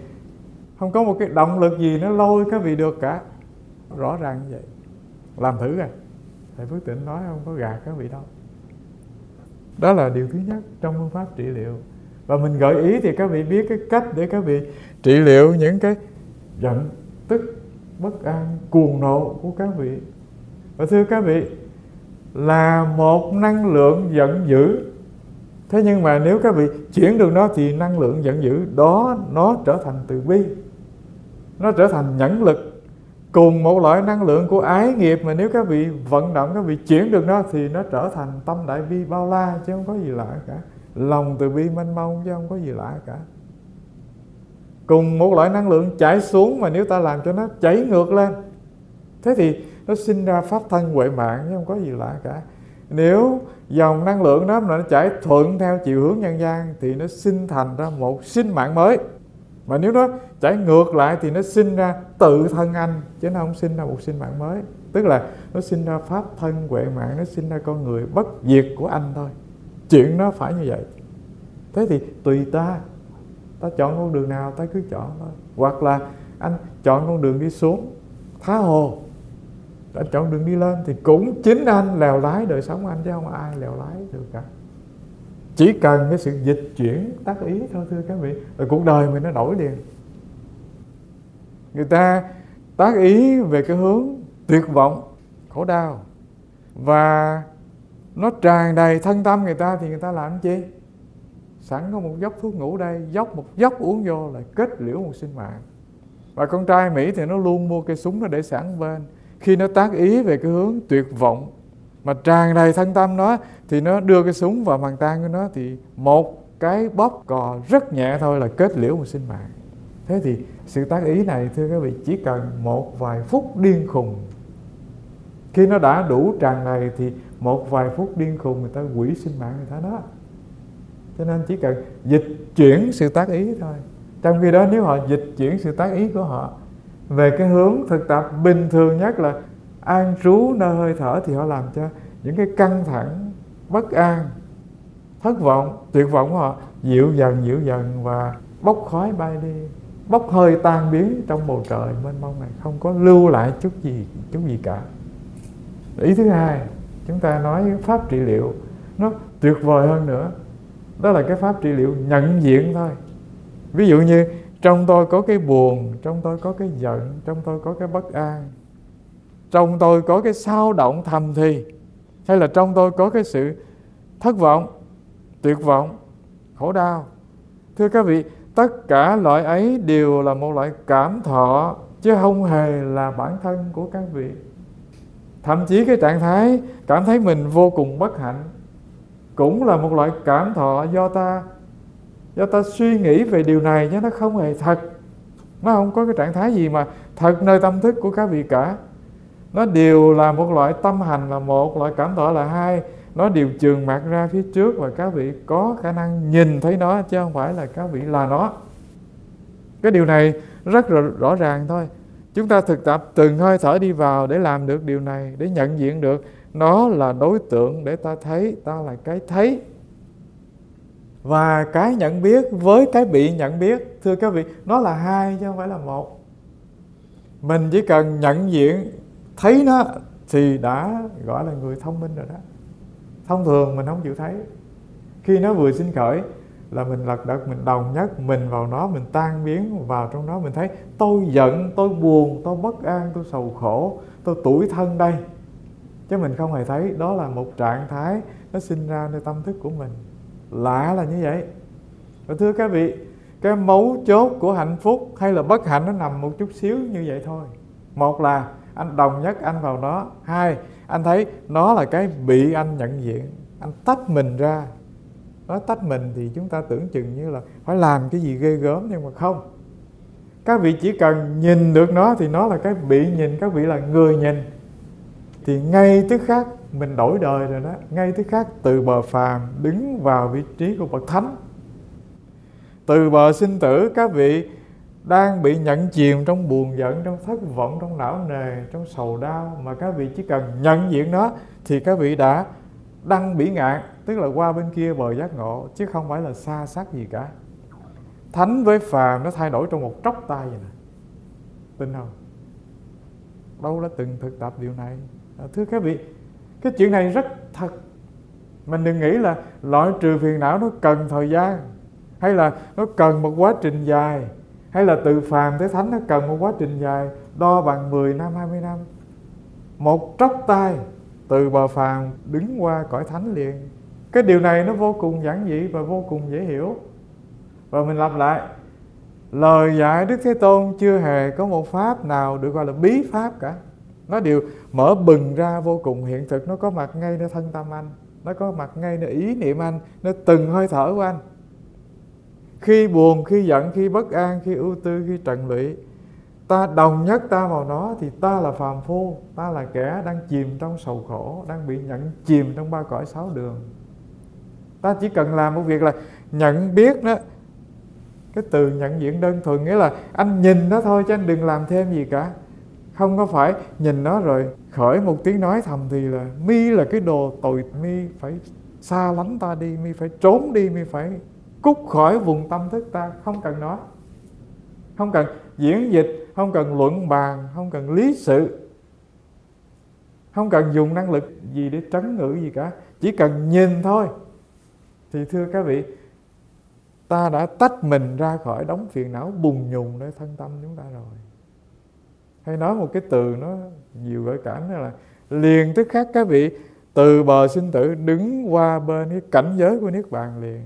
một cái động lực gì nó lôi các vị được cả. Rõ ràng như vậy. Làm thử rồi. Thầy Phước Tịnh nói không có gạt các vị đâu. Đó là điều thứ nhất trong phương pháp trị liệu. Và mình gợi ý thì các vị biết cái cách để các vị trị liệu những cái giận, tức, bất an, cuồng nộ của các vị. Và thưa các vị, là một năng lượng giận dữ. Thế nhưng mà nếu các vị chuyển được nó thì năng lượng giận dữ đó nó trở thành từ bi, nó trở thành nhẫn lực. Cùng một loại năng lượng của ái nghiệp mà nếu các vị vận động, các vị chuyển được nó thì nó trở thành tâm đại bi bao la, chứ không có gì lạ cả. Lòng từ bi mênh mông chứ không có gì lạ cả. Cùng một loại năng lượng chảy xuống mà nếu ta làm cho nó chảy ngược lên, thế thì nó sinh ra pháp thân huệ mạng chứ không có gì lạ cả. Nếu dòng năng lượng đó mà nó chảy thuận theo chiều hướng nhân gian thì nó sinh thành ra một sinh mạng mới. Mà nếu nó chảy ngược lại thì nó sinh ra tự thân anh, chứ nó không sinh ra một sinh mạng mới. Tức là nó sinh ra pháp thân huệ mạng, nó sinh ra con người bất diệt của anh thôi. Chuyện nó phải như vậy. Thế thì tùy ta chọn con đường nào ta cứ chọn thôi. Hoặc là anh chọn con đường đi xuống Tha Hồ, anh chọn đường đi lên thì cũng chính anh lèo lái đời sống anh, chứ không ai lèo lái được cả. Chỉ cần cái sự dịch chuyển tác ý thôi, thưa các vị, rồi cuộc đời mình nó đổi liền. Người ta tác ý về cái hướng tuyệt vọng, khổ đau, và nó tràn đầy thân tâm người ta, thì người ta làm chi? Sẵn có một dốc thuốc ngủ đây, dốc một dốc uống vô là kết liễu một sinh mạng. Và con trai Mỹ thì nó luôn mua cây súng nó để sẵn bên. Khi nó tác ý về cái hướng tuyệt vọng mà tràn đầy thân tâm nó, thì nó đưa cái súng vào màng tan của nó, thì một cái bóp cò rất nhẹ thôi là kết liễu một sinh mạng. Thế thì sự tác ý này, thưa các vị, chỉ cần một vài phút điên khùng. Khi nó đã đủ tràn đầy thì một vài phút điên khùng người ta hủy sinh mạng người ta đó. Cho nên chỉ cần dịch chuyển sự tác ý thôi. Trong khi đó nếu họ dịch chuyển sự tác ý của họ về cái hướng thực tập bình thường nhất là an trú nơi hơi thở, thì họ làm cho những cái căng thẳng, bất an, thất vọng, tuyệt vọng của họ dịu dần và bốc khói bay đi, bốc hơi tan biến trong bầu trời mênh mông này, không có lưu lại chút gì cả. Ý thứ hai, chúng ta nói pháp trị liệu nó tuyệt vời hơn nữa. Đó là cái pháp trị liệu nhận diện thôi. Ví dụ như Trong tôi có cái buồn, trong tôi có cái giận, trong tôi có cái bất an, trong tôi có cái xao động thầm thì, hay là trong tôi có cái sự thất vọng, tuyệt vọng, khổ đau. Thưa các vị, tất cả loại ấy đều là một loại cảm thọ, chứ không hề là bản thân của các vị. Thậm chí cái trạng thái cảm thấy mình vô cùng bất hạnh cũng là một loại cảm thọ do ta suy nghĩ về điều này, chứ nó không hề thật. Nó không có cái trạng thái gì mà thật nơi tâm thức của các vị cả. Nó đều là một loại tâm hành là một, loại cảm thọ là hai. Nó đều trường mặt ra phía trước và các vị có khả năng nhìn thấy nó, chứ không phải là các vị là nó. Cái điều này rất rõ ràng thôi. Chúng ta thực tập từng hơi thở đi vào để làm được điều này, để nhận diện được nó là đối tượng để ta thấy, ta là cái thấy. Và cái nhận biết với cái bị nhận biết, thưa các vị, nó là hai chứ không phải là một. Mình chỉ cần nhận diện thấy nó thì đã gọi là người thông minh rồi đó. Thông thường mình không chịu thấy. Khi nó vừa sinh khởi là mình lật đật, mình đồng nhất mình vào nó, mình tan biến vào trong nó. Mình thấy tôi giận, tôi buồn, tôi bất an, tôi sầu khổ, tôi tủi thân đây. Chứ mình không hề thấy đó là một trạng thái nó sinh ra nơi tâm thức của mình. Lạ là như vậy. Và thưa các vị, cái mấu chốt của hạnh phúc hay là bất hạnh nó nằm một chút xíu như vậy thôi. Một là anh đồng nhất anh vào nó. Hai, anh thấy nó là cái bị anh nhận diện. Anh tách mình ra. Nói tách mình thì chúng ta tưởng chừng như là phải làm cái gì ghê gớm, nhưng mà không. Các vị chỉ cần nhìn được nó thì nó là cái bị nhìn, các vị là người nhìn. Thì ngay tức khắc mình đổi đời rồi đó. Ngay tức khắc từ bờ phàm đứng vào vị trí của bậc thánh. Từ bờ sinh tử các vị đang bị nhận chìm trong buồn giận, trong thất vọng, trong não nề, trong sầu đau, mà các vị chỉ cần nhận diện nó thì các vị đã đăng bỉ ngạn, tức là qua bên kia bờ giác ngộ, chứ không phải là xa sắc gì cả. Thánh với phàm nó thay đổi trong một tróc tay vậy nè. Tin không? Đâu đã từng thực tập điều này. Thưa các vị, cái chuyện này rất thật. Mình đừng nghĩ là loại trừ phiền não nó cần thời gian, hay là nó cần một quá trình dài, hay là từ phàm tới thánh nó cần một quá trình dài, đo bằng 10 năm, 20 năm. Một tróc tay từ bờ phàm đứng qua cõi thánh liền. Cái điều này nó vô cùng giản dị và vô cùng dễ hiểu. Và mình lặp lại, lời dạy Đức Thế Tôn chưa hề có một pháp nào được gọi là bí pháp cả. Nó đều mở bừng ra vô cùng hiện thực. Nó có mặt ngay nơi thân tâm anh, nó có mặt ngay nơi ý niệm anh, nơi từng hơi thở của anh. Khi buồn, khi giận, khi bất an, khi ưu tư, khi trần lụy, ta đồng nhất ta vào nó thì ta là phàm phu. Ta là kẻ đang chìm trong sầu khổ, đang bị nhận chìm trong ba cõi sáu đường. Ta chỉ cần làm một việc là nhận biết đó. Cái từ nhận diện đơn thuần nghĩa là anh nhìn nó thôi, chứ anh đừng làm thêm gì cả. Không có phải nhìn nó rồi khởi một tiếng nói thầm thì là mi là cái đồ tồi, mi phải xa lánh ta đi, mi phải trốn đi, mi phải cút khỏi vùng tâm thức ta. Không cần nói, không cần diễn dịch, không cần luận bàn, không cần lý sự, không cần dùng năng lực gì để trấn ngự gì cả. Chỉ cần nhìn thôi thì thưa các vị, ta đã tách mình ra khỏi đống phiền não bùng nhùng nơi thân tâm chúng ta rồi. Hay nói một cái từ nó nhiều gợi cảm, đó là liền tức khắc các vị từ bờ sinh tử đứng qua bên cái cảnh giới của Niết Bàn liền.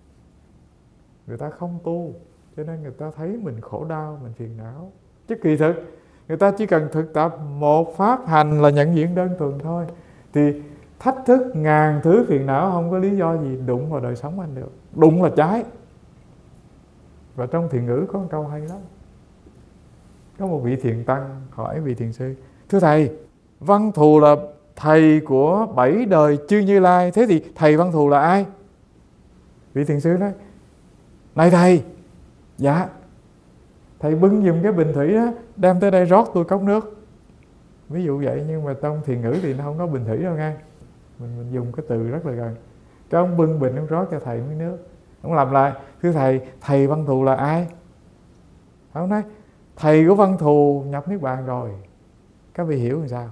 Người ta không tu cho nên người ta thấy mình khổ đau, mình phiền não. Chứ kỳ thực người ta chỉ cần thực tập một pháp hành là nhận diện đơn thuần thôi, thì thách thức ngàn thứ phiền não không có lý do gì đụng vào đời sống anh được. Đụng là trái. Và trong thiền ngữ có một câu hay lắm. Có một vị thiền tăng hỏi vị thiền sư: thưa thầy, Văn Thù là thầy của 7 đời chư Như Lai, thế thì thầy Văn Thù là ai? Vị thiền sư nói: này thầy, dạ thầy bưng giùm cái bình thủy đó, đem tới đây rót tôi cốc nước. Ví dụ vậy, nhưng mà trong thiền ngữ thì nó không có bình thủy đâu nghe. Mình dùng cái từ rất là gần. Cái ông bưng bình, ông rót cho thầy miếng nước. Ông làm lại: thưa thầy, thầy Văn Thù là ai? Ông nói: thầy của Văn Thù nhập Niết Bàn rồi. Các vị hiểu làm sao?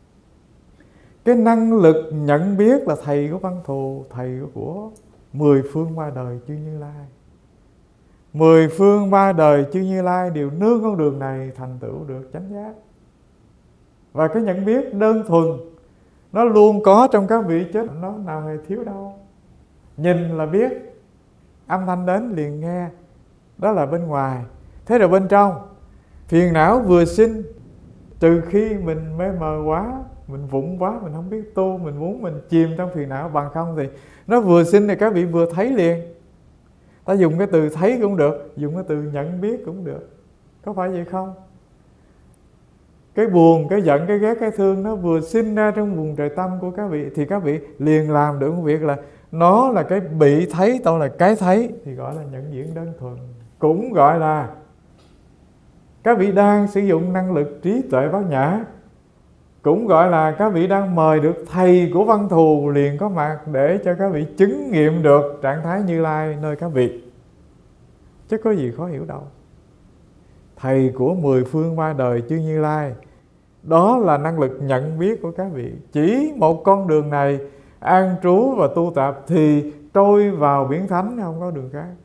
Cái năng lực nhận biết là thầy của Văn Thù, thầy của 10 phương qua đời chư Như Lai. Mười phương ba đời chư Như Lai đều nương con đường này thành tựu được chánh giác. Và cái nhận biết đơn thuần nó luôn có trong các vị chứ nó nào hề thiếu đâu. Nhìn là biết, âm thanh đến liền nghe, đó là bên ngoài. Thế rồi bên trong, phiền não vừa sinh, trừ khi mình mê mờ quá, mình vụng quá, mình không biết tu, mình muốn mình chìm trong phiền não, bằng không thì nó vừa sinh thì các vị vừa thấy liền. Ta dùng cái từ thấy cũng được, dùng cái từ nhận biết cũng được, có phải vậy không? Cái buồn, cái giận, cái ghét, cái thương nó vừa sinh ra trong vùng trời tâm của các vị, thì các vị liền làm được một việc là nó là cái bị thấy, tôi là cái thấy, thì gọi là nhận diện đơn thuần. Cũng gọi là các vị đang sử dụng năng lực trí tuệ bát nhã. Cũng gọi là các vị đang mời được thầy của văn thù liền có mặt để cho các vị chứng nghiệm được trạng thái Như Lai nơi các vị. Chứ có gì khó hiểu đâu. Thầy của mười phương ba đời chư Như Lai, đó là năng lực nhận biết của các vị. Chỉ một con đường này an trú và tu tập thì trôi vào biển thánh, không có đường khác.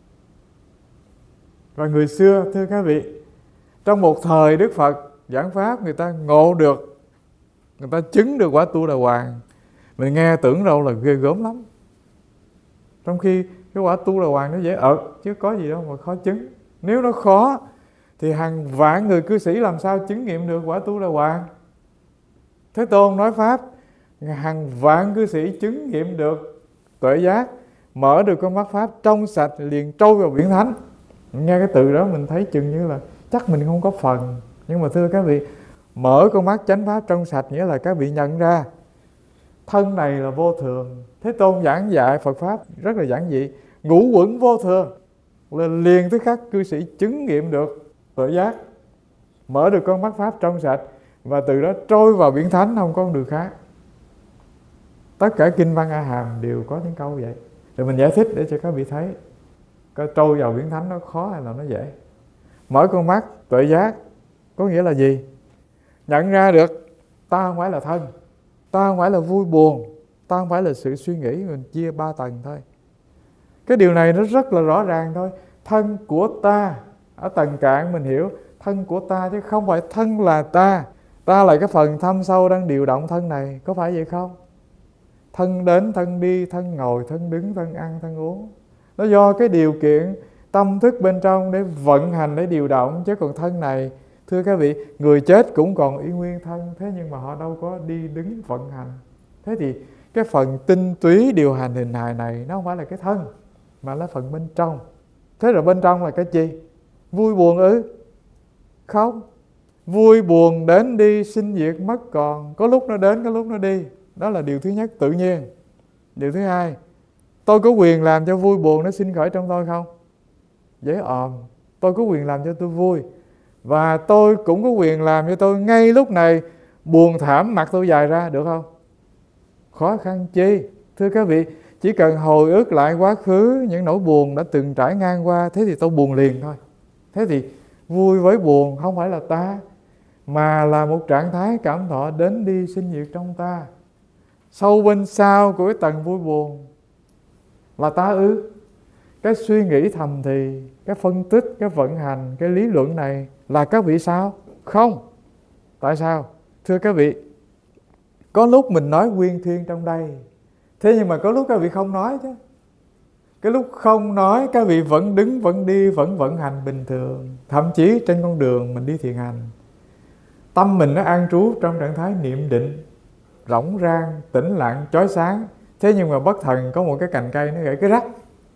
Và người xưa, thưa các vị, trong một thời Đức Phật giảng pháp, người ta ngộ được, người ta chứng được quả Tu Đà Hoàng. Mình nghe tưởng đâu là ghê gớm lắm, trong khi cái quả Tu Đà Hoàng nó dễ ợt, chứ có gì đâu mà khó chứng. Nếu nó khó thì hàng vạn người cư sĩ làm sao chứng nghiệm được quả Tu Đà Hoàng? Thế Tôn nói pháp, hàng vạn cư sĩ chứng nghiệm được tuệ giác, mở được con mắt pháp trong sạch, liền trôi vào biển thánh. Nghe cái từ đó mình thấy chừng như là chắc mình không có phần. Nhưng mà thưa các vị, mở con mắt chánh pháp trong sạch nghĩa là các vị nhận ra thân này là vô thường. Thế Tôn giảng dạy Phật pháp rất là giản dị, ngũ uẩn vô thường, là liền tức khắc cư sĩ chứng nghiệm được tuệ giác, mở được con mắt pháp trong sạch, và từ đó trôi vào biển thánh, không có đường khác. Tất cả kinh văn A Hàm đều có những câu vậy. Rồi mình giải thích để cho các vị thấy cái trôi vào biển thánh nó khó hay là nó dễ. Mở con mắt tuệ giác có nghĩa là gì? Nhận ra được ta không phải là thân, ta không phải là vui buồn, ta không phải là sự suy nghĩ. Mình chia 3 tầng thôi. Cái điều này nó rất là rõ ràng thôi. Thân của ta, ở tầng cạn mình hiểu thân của ta, chứ không phải thân là ta. Ta là cái phần thâm sâu đang điều động thân này, có phải vậy không? Thân đến, thân đi, thân ngồi, thân đứng, thân ăn, thân uống. Nó do cái điều kiện tâm thức bên trong để vận hành, để điều động. Chứ còn thân này, thưa các vị, người chết cũng còn y nguyên thân, thế nhưng mà họ đâu có đi đứng vận hành. Thế thì cái phần tinh túy điều hành hình hài này nó không phải là cái thân, mà là phần bên trong. Thế rồi bên trong là cái gì? Vui buồn ư? Không. Vui buồn đến đi, sinh diệt mất còn, có lúc nó đến, có lúc nó đi. Đó là điều thứ nhất, tự nhiên. Điều thứ hai, tôi có quyền làm cho vui buồn nó sinh khởi trong tôi không? Dễ òm. Tôi có quyền làm cho tôi vui, và tôi cũng có quyền làm cho tôi ngay lúc này buồn thảm mặt tôi dài ra, được không? Khó khăn chi? Thưa các vị, chỉ cần hồi ức lại quá khứ những nỗi buồn đã từng trải ngang qua, thế thì tôi buồn liền thôi. Thế thì vui với buồn không phải là ta, mà là một trạng thái cảm thọ đến đi sinh diệt trong ta. Sâu bên sau của cái tầng vui buồn là ta ư? Cái suy nghĩ thầm thì, cái phân tích, cái vận hành, cái lý luận này là các vị sao? Không. Tại sao? Thưa các vị, có lúc mình nói nguyên thuyên trong đây, thế nhưng mà có lúc các vị không nói chứ. Cái lúc không nói, các vị vẫn đứng, vẫn đi, vẫn vận hành bình thường. Thậm chí trên con đường mình đi thiền hành, tâm mình nó an trú trong trạng thái niệm định, rỗng rang, tĩnh lặng, chói sáng. Thế nhưng mà bất thần có một cái cành cây nó gãy cái rắc,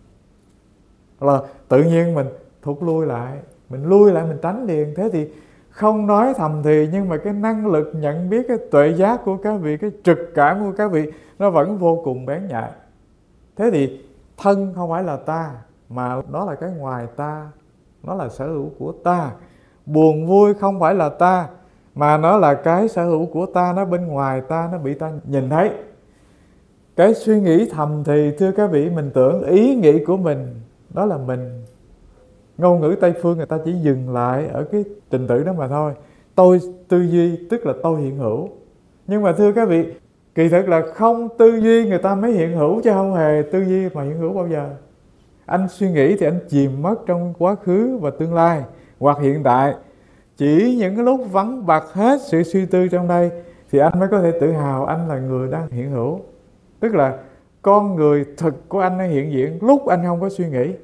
là tự nhiên mình thụt lui lại, mình lui lại, mình tránh liền. Thế thì không nói thầm thì, nhưng mà cái năng lực nhận biết, cái tuệ giác của các vị, cái trực cảm của các vị nó vẫn vô cùng bén nhạy. Thế thì thân không phải là ta, mà đó là cái ngoài ta, nó là sở hữu của ta. Buồn vui không phải là ta, mà nó là cái sở hữu của ta, nó bên ngoài ta, nó bị ta nhìn thấy. Cái suy nghĩ thầm thì, thưa các vị, mình tưởng ý nghĩ của mình, đó là mình. Ngôn ngữ Tây Phương người ta chỉ dừng lại ở cái trình tự đó mà thôi. Tôi tư duy tức là tôi hiện hữu. Nhưng mà thưa các vị, kỳ thực là không tư duy người ta mới hiện hữu, chứ không hề tư duy mà hiện hữu bao giờ. Anh suy nghĩ thì anh chìm mất trong quá khứ và tương lai hoặc hiện tại. Chỉ những cái lúc vắng bặt hết sự suy tư trong đây thì anh mới có thể tự hào anh là người đang hiện hữu. Tức là con người thực của anh đang hiện diện lúc anh không có suy nghĩ.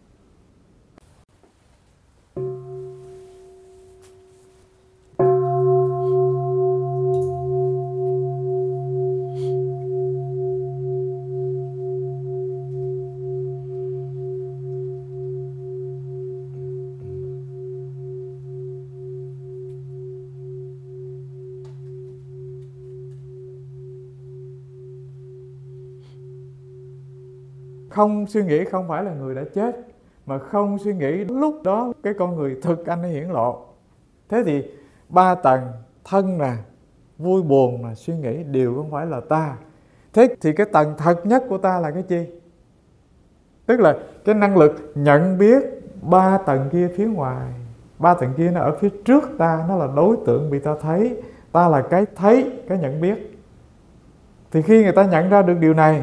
Không suy nghĩ không phải là người đã chết, mà không suy nghĩ lúc đó cái con người thực anh đã hiển lộ. Thế thì 3 tầng thân nè, vui buồn là suy nghĩ đều không phải là ta. Thế thì cái tầng thật nhất của ta là cái chi? Tức là cái năng lực nhận biết 3 tầng kia phía ngoài. 3 tầng kia nó ở phía trước ta, nó là đối tượng bị ta thấy. Ta là cái thấy, cái nhận biết. Thì khi người ta nhận ra được điều này,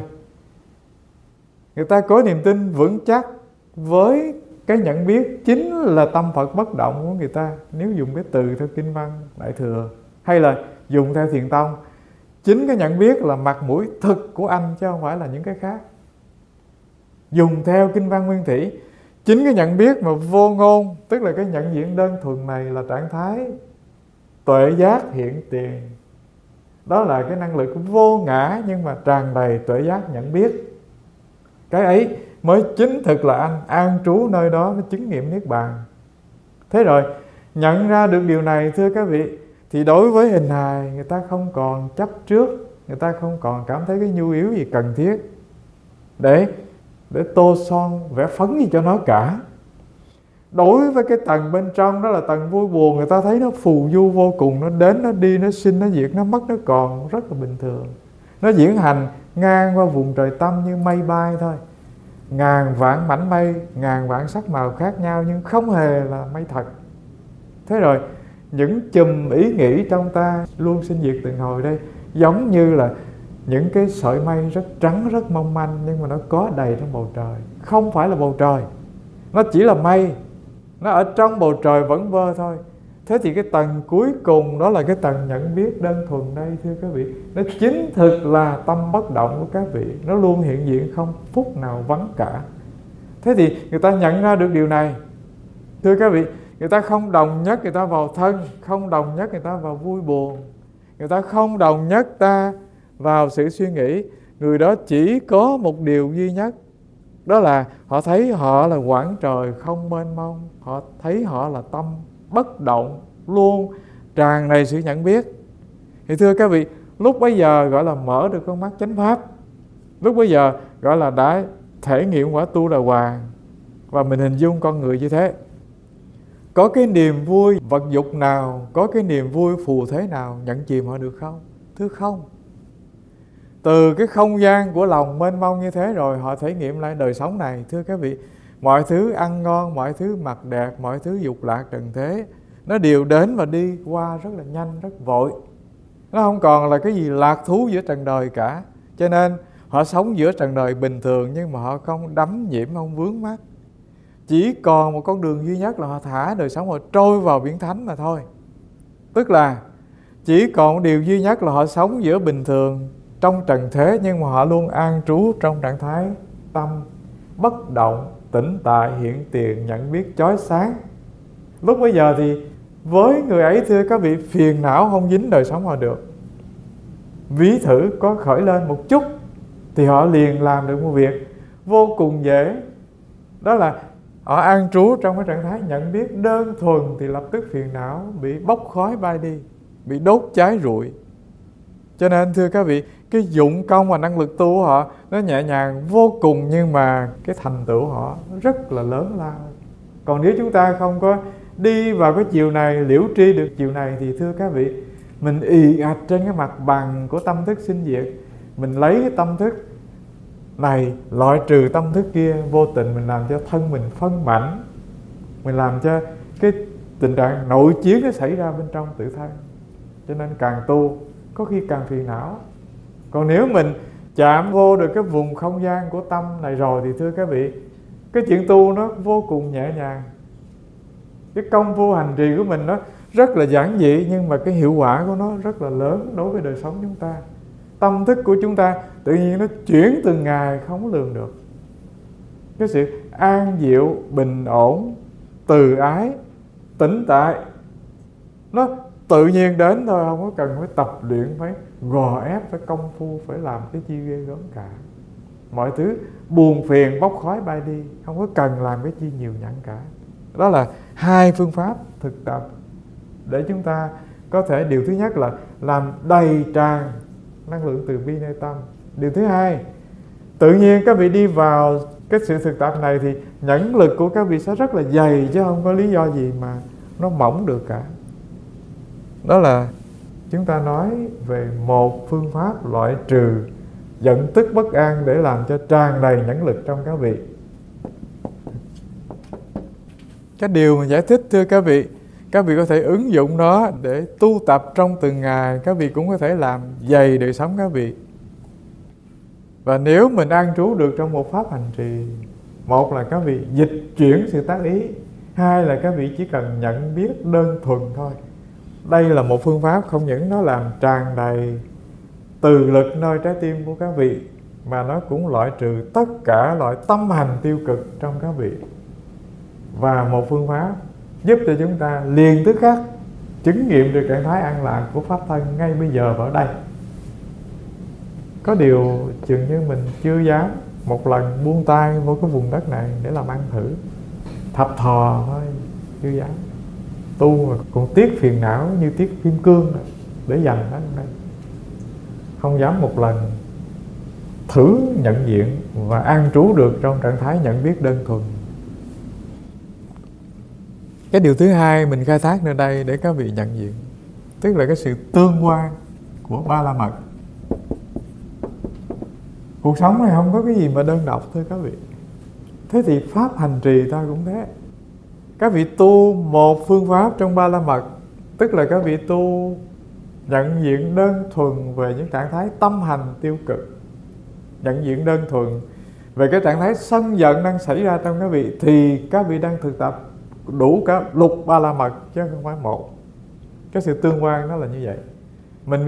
người ta có niềm tin vững chắc với cái nhận biết chính là tâm Phật bất động của người ta. Nếu dùng cái từ theo Kinh văn Đại Thừa, hay là dùng theo Thiền tông, chính cái nhận biết là mặt mũi thực của anh chứ không phải là những cái khác. Dùng theo Kinh văn Nguyên Thủy, chính cái nhận biết mà vô ngôn, tức là cái nhận diện đơn thuần này là trạng thái tuệ giác hiện tiền. Đó là cái năng lực vô ngã nhưng mà tràn đầy tuệ giác nhận biết. Cái ấy mới chính thực là anh an trú nơi đó mới chứng nghiệm Niết Bàn. Thế rồi nhận ra được điều này thưa các vị, thì đối với hình hài người ta không còn chấp trước, người ta không còn cảm thấy cái nhu yếu gì cần thiết để tô son vẽ phấn gì cho nó cả. Đối với cái tầng bên trong đó là tầng vui buồn, người ta thấy nó phù du vô cùng, nó đến, nó đi, nó sinh, nó diệt, nó mất, nó còn, rất là bình thường. Nó diễn hành ngang qua vùng trời tâm như mây bay thôi. Ngàn vạn mảnh mây, ngàn vạn sắc màu khác nhau nhưng không hề là mây thật. Thế rồi những chùm ý nghĩ trong ta luôn sinh diệt từng hồi đây, giống như là những cái sợi mây rất trắng, rất mong manh, nhưng mà nó có đầy trong bầu trời. Không phải là bầu trời, nó chỉ là mây, nó ở trong bầu trời vẫn vơ thôi. Thế thì cái tầng cuối cùng đó là cái tầng nhận biết đơn thuần đây thưa các vị. Nó chính thực là tâm bất động của các vị. Nó luôn hiện diện, không phút nào vắng cả. Thế thì người ta nhận ra được điều này. Thưa các vị, người ta không đồng nhất người ta vào thân, không đồng nhất người ta vào vui buồn, người ta không đồng nhất ta vào sự suy nghĩ. Người đó chỉ có một điều duy nhất, đó là họ thấy họ là quảng trời không mênh mông. Họ thấy họ là tâm bất động, luôn tràn đầy sự nhận biết. Thì thưa các vị, lúc bấy giờ gọi là mở được con mắt chánh pháp. Lúc bấy giờ gọi là đã thể nghiệm quả Tu Đà Hoàng. Và mình hình dung con người như thế. Có cái niềm vui vật dục nào, có cái niềm vui phù thế nào nhận chìm họ được không? Thưa không. Từ cái không gian của lòng mênh mông như thế rồi họ thể nghiệm lại đời sống này. Thưa các vị, mọi thứ ăn ngon, mọi thứ mặc đẹp, mọi thứ dục lạc trần thế, nó đều đến và đi qua rất là nhanh, rất vội. Nó không còn là cái gì lạc thú giữa trần đời cả. Cho nên họ sống giữa trần đời bình thường, nhưng mà họ không đắm nhiễm, không vướng mắc. Chỉ còn một con đường duy nhất là họ thả đời sống họ trôi vào biển thánh mà thôi. Tức là chỉ còn một điều duy nhất là họ sống giữa bình thường trong trần thế, nhưng mà họ luôn an trú trong trạng thái tâm bất động, tĩnh tại, hiện tiền, nhận biết chói sáng. Lúc bấy giờ thì với người ấy thưa các vị, phiền não không dính đời sống họ được. Ví thử có khởi lên một chút thì họ liền làm được một việc vô cùng dễ. Đó là họ an trú trong cái trạng thái nhận biết đơn thuần, thì lập tức phiền não bị bốc khói bay đi, bị đốt cháy rụi. Cho nên thưa các vị, cái dụng công và năng lực tu của họ nó nhẹ nhàng vô cùng, nhưng mà cái thành tựu họ rất là lớn lao. Còn nếu chúng ta không có đi vào cái chiều này, liễu tri được chiều này, thì thưa các vị, mình ì ạch trên cái mặt bằng của tâm thức sinh diệt. Mình lấy cái tâm thức này loại trừ tâm thức kia, vô tình mình làm cho thân mình phân mảnh, mình làm cho cái tình trạng nội chiến nó xảy ra bên trong tự thân. Cho nên càng tu có khi càng phiền não. Còn nếu mình chạm vô được cái vùng không gian của tâm này rồi thì thưa các vị, Cái chuyện tu nó vô cùng nhẹ nhàng. Cái công phu hành trì của mình nó rất là giản dị, nhưng mà cái hiệu quả của nó rất là lớn đối với đời sống chúng ta. Tâm thức của chúng ta tự nhiên nó chuyển từng ngày không lường được. Cái sự an diệu, bình ổn, từ ái, tĩnh tại nó tự nhiên đến thôi, không có cần phải tập luyện, phải gò ép, phải công phu, phải làm cái chi ghê gớm cả. Mọi thứ buồn phiền bốc khói bay đi, không có cần làm cái chi nhiều nhặn cả. Đó là hai phương pháp thực tập để chúng ta có thể, điều thứ nhất là làm đầy tràn năng lượng từ bi nơi tâm. Điều thứ hai, tự nhiên các vị đi vào cái sự thực tập này thì nhẫn lực của các vị sẽ rất là dày, chứ không có lý do gì mà nó mỏng được cả. Đó là chúng ta nói về một phương pháp loại trừ giận tức bất an để làm cho tràn đầy nhẫn lực trong các vị. Cái điều mà giải thích, thưa các vị có thể ứng dụng nó để tu tập trong từng ngày. Các vị cũng có thể làm dày đời sống các vị. Và nếu mình an trú được trong một pháp hành trì, một là các vị dịch chuyển sự tác ý, hai là các vị chỉ cần nhận biết đơn thuần thôi. Đây là một phương pháp không những nó làm tràn đầy từ lực nơi trái tim của các vị, mà nó cũng loại trừ tất cả loại tâm hành tiêu cực trong các vị. Và một phương pháp giúp cho chúng ta liền tức khắc chứng nghiệm được trạng thái an lạc của pháp thân ngay bây giờ và ở đây. Có điều chừng như mình chưa dám một lần buông tay vô cái vùng đất này để làm ăn thử, thập thò thôi, chưa dám tu mà còn tiếc phiền não như tiếc kim cương đó, để dành đó đây. Không dám một lần thử nhận diện và an trú được trong trạng thái nhận biết đơn thuần. Cái điều thứ hai mình khai thác nơi đây để các vị nhận diện, tức là cái sự tương quan của ba la mật. Cuộc sống này không có cái gì mà đơn độc, thưa các vị. Thế thì pháp hành trì ta cũng thế. Các vị tu một phương pháp trong ba la mật, tức là các vị tu nhận diện đơn thuần về những trạng thái tâm hành tiêu cực, nhận diện đơn thuần về cái trạng thái sân giận đang xảy ra trong các vị, thì các vị đang thực tập đủ cả lục ba la mật chứ không phải một. Cái sự tương quan nó là như vậy. Mình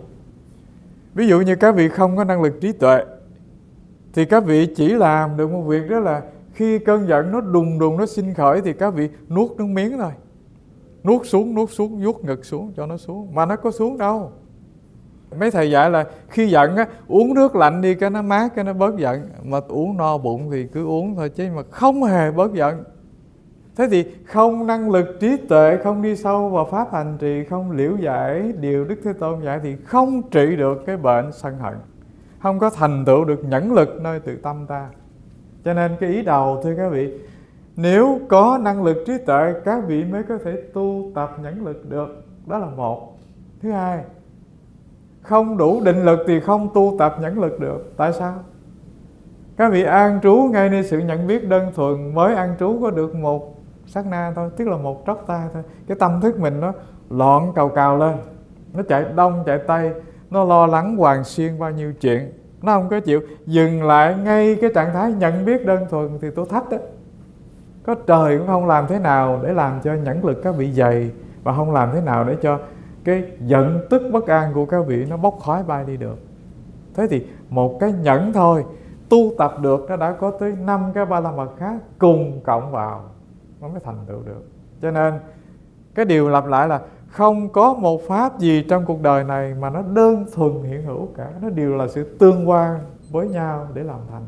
ví dụ như các vị không có năng lực trí tuệ, thì các vị chỉ làm được một việc, đó là khi cơn giận nó đùng đùng nó sinh khởi thì các vị nuốt nước miếng thôi. Nuốt xuống, vuốt ngực xuống cho nó xuống. Mà nó có xuống đâu. Mấy thầy dạy là khi giận á, uống nước lạnh đi cái nó mát, cái nó bớt giận. Mà uống no bụng thì cứ uống thôi, chứ mà không hề bớt giận. Thế thì không năng lực trí tuệ, không đi sâu vào pháp hành trì, không liễu giải điều Đức Thế Tôn dạy thì không trị được cái bệnh sân hận, không có thành tựu được nhẫn lực nơi tự tâm ta. Cho nên cái ý đầu, thưa các vị, nếu có năng lực trí tuệ các vị mới có thể tu tập nhẫn lực được. Đó là một. Thứ hai, không đủ định lực thì không tu tập nhẫn lực được. Tại sao? Các vị an trú ngay nơi sự nhận biết đơn thuần, mới an trú có được một sát na thôi, tức là một chốc ta thôi. Cái tâm thức mình nó loạn cào lên, nó chạy đông chạy tây, nó lo lắng hoàn xuyên bao nhiêu chuyện, nó không có chịu dừng lại ngay cái trạng thái nhận biết đơn thuần. Thì tôi thách đó, có trời cũng không làm thế nào để làm cho nhẫn lực các vị dày, và không làm thế nào để cho cái giận tức bất an của các vị nó bốc khói bay đi được. Thế thì một cái nhẫn thôi tu tập được, nó đã có tới 5 cái ba la mật khác cùng cộng vào nó mới thành tựu được. Cho nên cái điều lặp lại là không có một pháp gì trong cuộc đời này mà nó đơn thuần hiện hữu cả. Nó đều là sự tương quan với nhau để làm thành.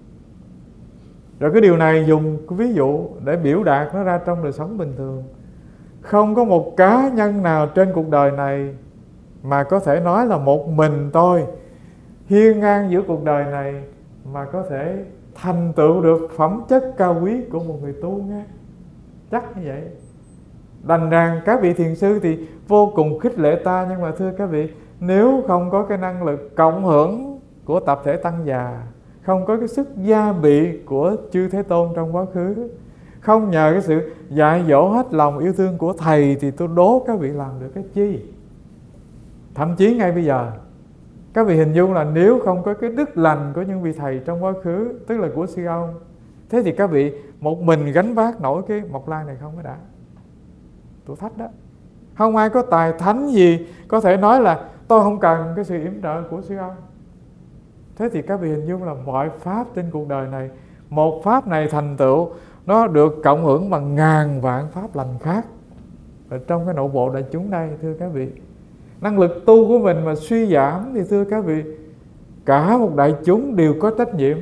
Rồi cái điều này dùng cái ví dụ để biểu đạt nó ra trong đời sống bình thường. Không có một cá nhân nào trên cuộc đời này mà có thể nói là một mình tôi hiên ngang giữa cuộc đời này mà có thể thành tựu được phẩm chất cao quý của một người tu nghe. Chắc như vậy. Đành rằng các vị thiền sư thì vô cùng khích lệ ta, nhưng mà thưa các vị, nếu không có cái năng lực cộng hưởng của tập thể tăng già, không có cái sức gia bị của chư Thế Tôn trong quá khứ, không nhờ cái sự dạy dỗ hết lòng yêu thương của thầy, thì tôi đố các vị làm được cái chi. Thậm chí ngay bây giờ các vị hình dung là nếu không có cái đức lành của những vị thầy trong quá khứ, tức là của sư ông, Thế thì các vị một mình gánh vác nổi cái Mộc Lan này không có đã? Tôi thách đó. Không ai có tài thánh gì có thể nói là tôi không cần cái sự yểm trợ của sư ông. Thế thì các vị hình dung là mọi pháp trên cuộc đời này, một pháp này thành tựu, nó được cộng hưởng bằng ngàn vạn pháp lành khác ở trong cái nội bộ đại chúng đây, thưa các vị. Năng lực tu của mình mà suy giảm thì thưa các vị, cả một đại chúng đều có trách nhiệm.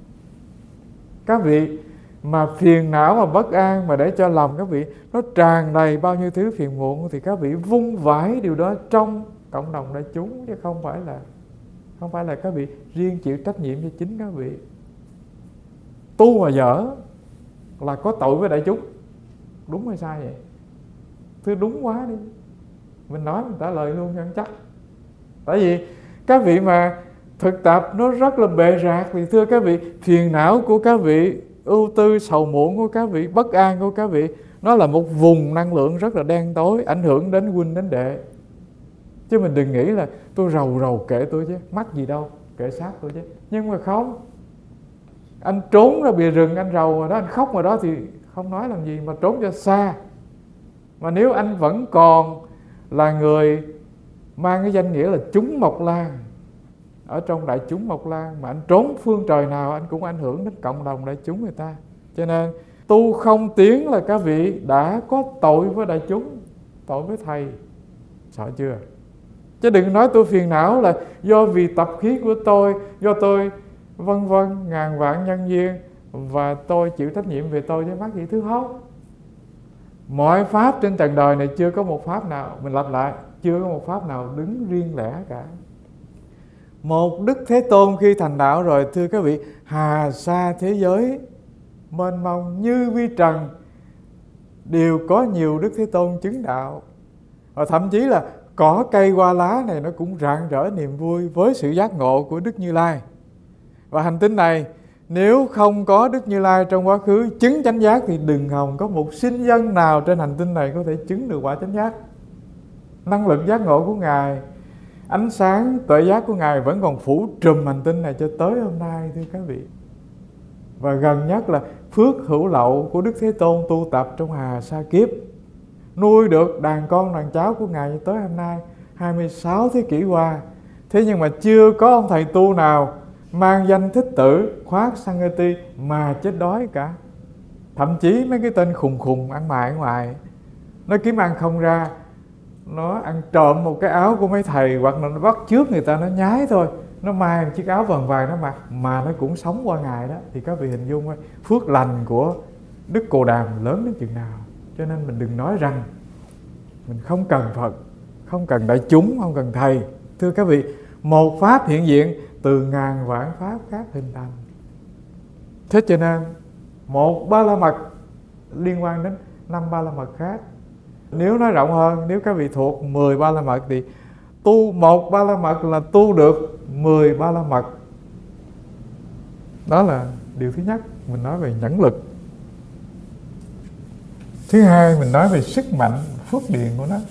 Các vị mà phiền não mà bất an mà để cho lòng các vị nó tràn đầy bao nhiêu thứ phiền muộn thì các vị vung vãi điều đó trong cộng đồng đại chúng, chứ không phải là các vị riêng chịu trách nhiệm cho chính các vị. Tu mà dở là có tội với đại chúng. Đúng hay sai vậy? Thưa đúng quá đi, mình nói mình trả lời luôn cho chắc. Tại vì các vị mà thực tập nó rất là bề rạc, thì thưa các vị, phiền não của các vị, ưu tư sầu muộn của các vị, bất an của các vị, nó là một vùng năng lượng rất là đen tối, ảnh hưởng đến huynh đến đệ. Chứ mình đừng nghĩ là tôi rầu kệ tôi chứ, mắc gì đâu, kệ sát tôi chứ. Nhưng mà không, anh trốn ra bìa rừng anh rầu mà đó, anh khóc mà đó thì không nói làm gì, mà trốn cho xa. Mà nếu anh vẫn còn là người mang cái danh nghĩa là chúng Mộc Lan, ở trong đại chúng Mộc Lan, mà anh trốn phương trời nào anh cũng ảnh hưởng đến cộng đồng đại chúng người ta. Cho nên tu không tiến là các vị đã có tội với đại chúng, tội với thầy. Sợ chưa? Chứ đừng nói tôi phiền não là do vì tập khí của tôi, do tôi vân vân ngàn vạn nhân duyên và tôi chịu trách nhiệm về tôi chứ mắc gì thứ không. Mọi pháp trên trần đời này chưa có một pháp nào, mình lặp lại, chưa có một pháp nào đứng riêng lẻ cả. Một Đức Thế Tôn khi thành đạo rồi, thưa các vị, hà sa thế giới mênh mông như vi trần đều có nhiều Đức Thế Tôn chứng đạo. Và thậm chí là cỏ cây hoa lá này nó cũng rạng rỡ niềm vui với sự giác ngộ của Đức Như Lai. Và hành tinh này nếu không có Đức Như Lai trong quá khứ chứng chánh giác thì đừng hòng có một sinh dân nào trên hành tinh này có thể chứng được quả chánh giác. Năng lực giác ngộ của Ngài, ánh sáng tuệ giác của Ngài vẫn còn phủ trùm hành tinh này cho tới hôm nay, thưa các vị. Và gần nhất là phước hữu lậu của Đức Thế Tôn tu tập trong hà sa kiếp, nuôi được đàn con đàn cháu của Ngài cho tới hôm nay 26 thế kỷ qua. Thế nhưng mà chưa có ông thầy tu nào mang danh Thích Tử, khoác Sangati mà chết đói cả. Thậm chí mấy cái tên khùng ăn mày ở ngoài, nó kiếm ăn không ra, nó ăn trộm một cái áo của mấy thầy, hoặc là nó bắt chước người ta, nó nhái thôi, nó mang chiếc áo vàng vàng nó mặc mà nó cũng sống qua ngày đó. Thì các vị hình dung ấy, phước lành của Đức Cồ Đàm lớn đến chừng nào. Cho nên mình đừng nói rằng mình không cần Phật, không cần đại chúng, không cần thầy. Thưa các vị, một pháp hiện diện từ ngàn vạn pháp khác hình thành. Thế cho nên một Ba La Mật liên quan đến 5 Ba La Mật khác. Nếu nói rộng hơn, nếu các vị thuộc 10 Ba La Mật thì tu một Ba La Mật là tu được 10 Ba La Mật. Đó là điều thứ nhất, mình nói về nhẫn lực. Thứ hai, mình nói về sức mạnh, phước điền của nó.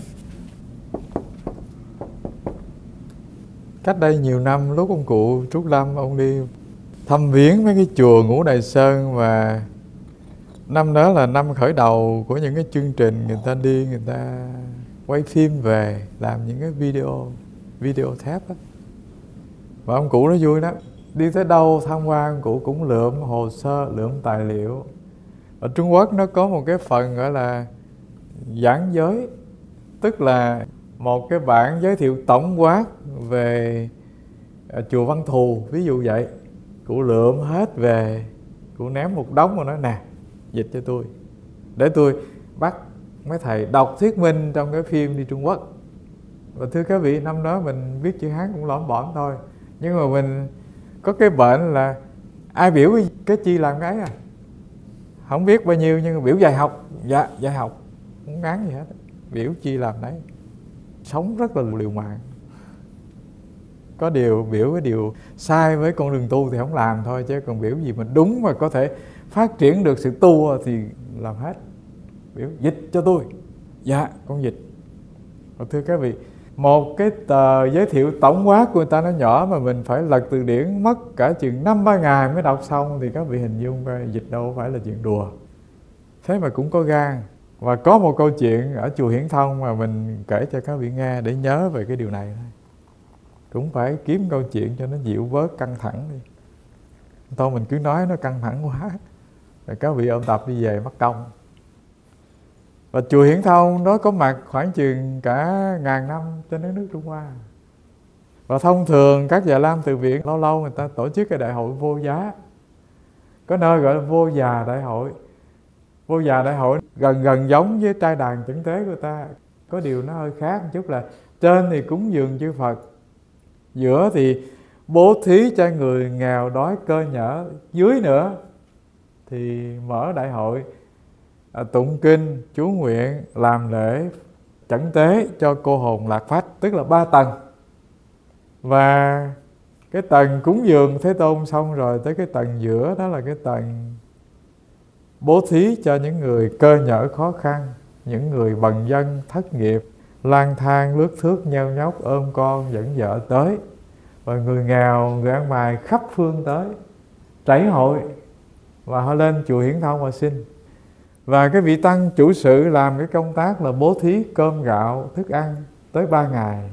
Cách đây nhiều năm, lúc ông cụ Trúc Lâm, ông đi thăm viếng mấy cái chùa Ngũ Đài Sơn, và năm đó là năm khởi đầu của những cái chương trình người ta đi, người ta quay phim về, làm những cái video thép đó. Và ông cụ nó vui đó, đi tới đâu tham quan ông cụ cũng lượm hồ sơ, lượm tài liệu. Ở Trung Quốc nó có một cái phần gọi là giảng giới, tức là một cái bản giới thiệu tổng quát về chùa Văn Thù, ví dụ vậy. Cụ lượm hết về, cụ ném một đống và nói nè, dịch cho tôi, để tôi bắt mấy thầy đọc thuyết minh trong cái phim đi Trung Quốc. Và thưa các vị, năm đó mình biết chữ Hán cũng lõm bõm thôi, nhưng mà mình có cái bệnh là ai biểu cái chi làm cái à, không biết bao nhiêu, nhưng mà biểu dạy học, dạ dạy học không ngán gì hết, biểu chi làm đấy. Sống rất là liều mạng. Có điều biểu cái điều sai với con đường tu thì không làm thôi, chứ còn biểu gì mà đúng mà có thể phát triển được sự tu thì làm hết. Biểu dịch cho tôi, dạ con dịch. Và thưa các vị, Một cái tờ giới thiệu tổng quát của người ta nó nhỏ mà mình phải lật từ điển mất cả chừng 5-3 ngày mới đọc xong, thì các vị hình dung coi, dịch đâu phải là chuyện đùa. Thế mà cũng có gan. Và có một câu chuyện ở chùa Hiển Thông mà mình kể cho các vị nghe để nhớ về cái điều này thôi. Cũng phải kiếm câu chuyện cho nó dịu bớt căng thẳng đi. Thôi mình cứ nói nó căng thẳng quá, rồi các vị ôn tập đi về mất công. Và chùa Hiển Thông nó có mặt khoảng chừng cả 1000 năm trên đất nước Trung Hoa. Và thông thường các Già Lam từ viện lâu lâu người ta tổ chức cái đại hội vô giá. Có nơi gọi là vô già đại hội. Vô già đại hội gần giống với trai đàn chẩn tế của ta. Có điều nó hơi khác một chút là trên thì cúng dường chư Phật, giữa thì bố thí cho người nghèo đói cơ nhở, dưới nữa thì mở đại hội tụng kinh, chú nguyện, làm lễ chẩn tế cho cô hồn lạc phách, tức là 3 tầng. Và cái tầng cúng dường Thế Tôn xong rồi tới cái tầng giữa, đó là cái tầng bố thí cho những người cơ nhở khó khăn, những người bần dân thất nghiệp, lang thang lướt thước nheo nhóc, ôm con dẫn vợ tới. Và người nghèo, người ăn mày khắp phương tới trảy hội, và họ lên chùa Hiển Thông mà xin. Và cái vị tăng chủ sự làm cái công tác là bố thí cơm gạo, thức ăn tới 3 ngày.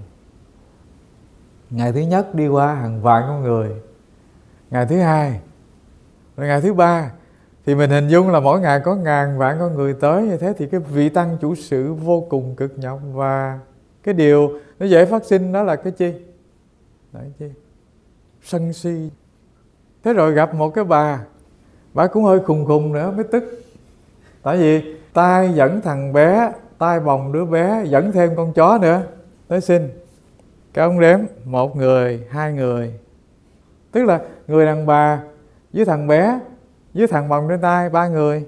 Ngày thứ nhất đi qua hàng vạn con người, ngày thứ hai, rồi ngày thứ ba thì mình hình dung là mỗi ngày có 1000 vạn con người tới như thế, thì cái vị tăng chủ sự vô cùng cực nhọc. Và cái điều nó dễ phát sinh đó là cái chi? Đấy, chi? Sân si. Thế rồi gặp một cái bà cũng hơi khùng khùng nữa mới tức. Tại vì tay dẫn thằng bé, tay bồng đứa bé, dẫn thêm con chó nữa tới xin. Các ông đếm 1 người, 2 người, tức là người đàn bà với thằng bé với thằng bồng trên tay 3 người,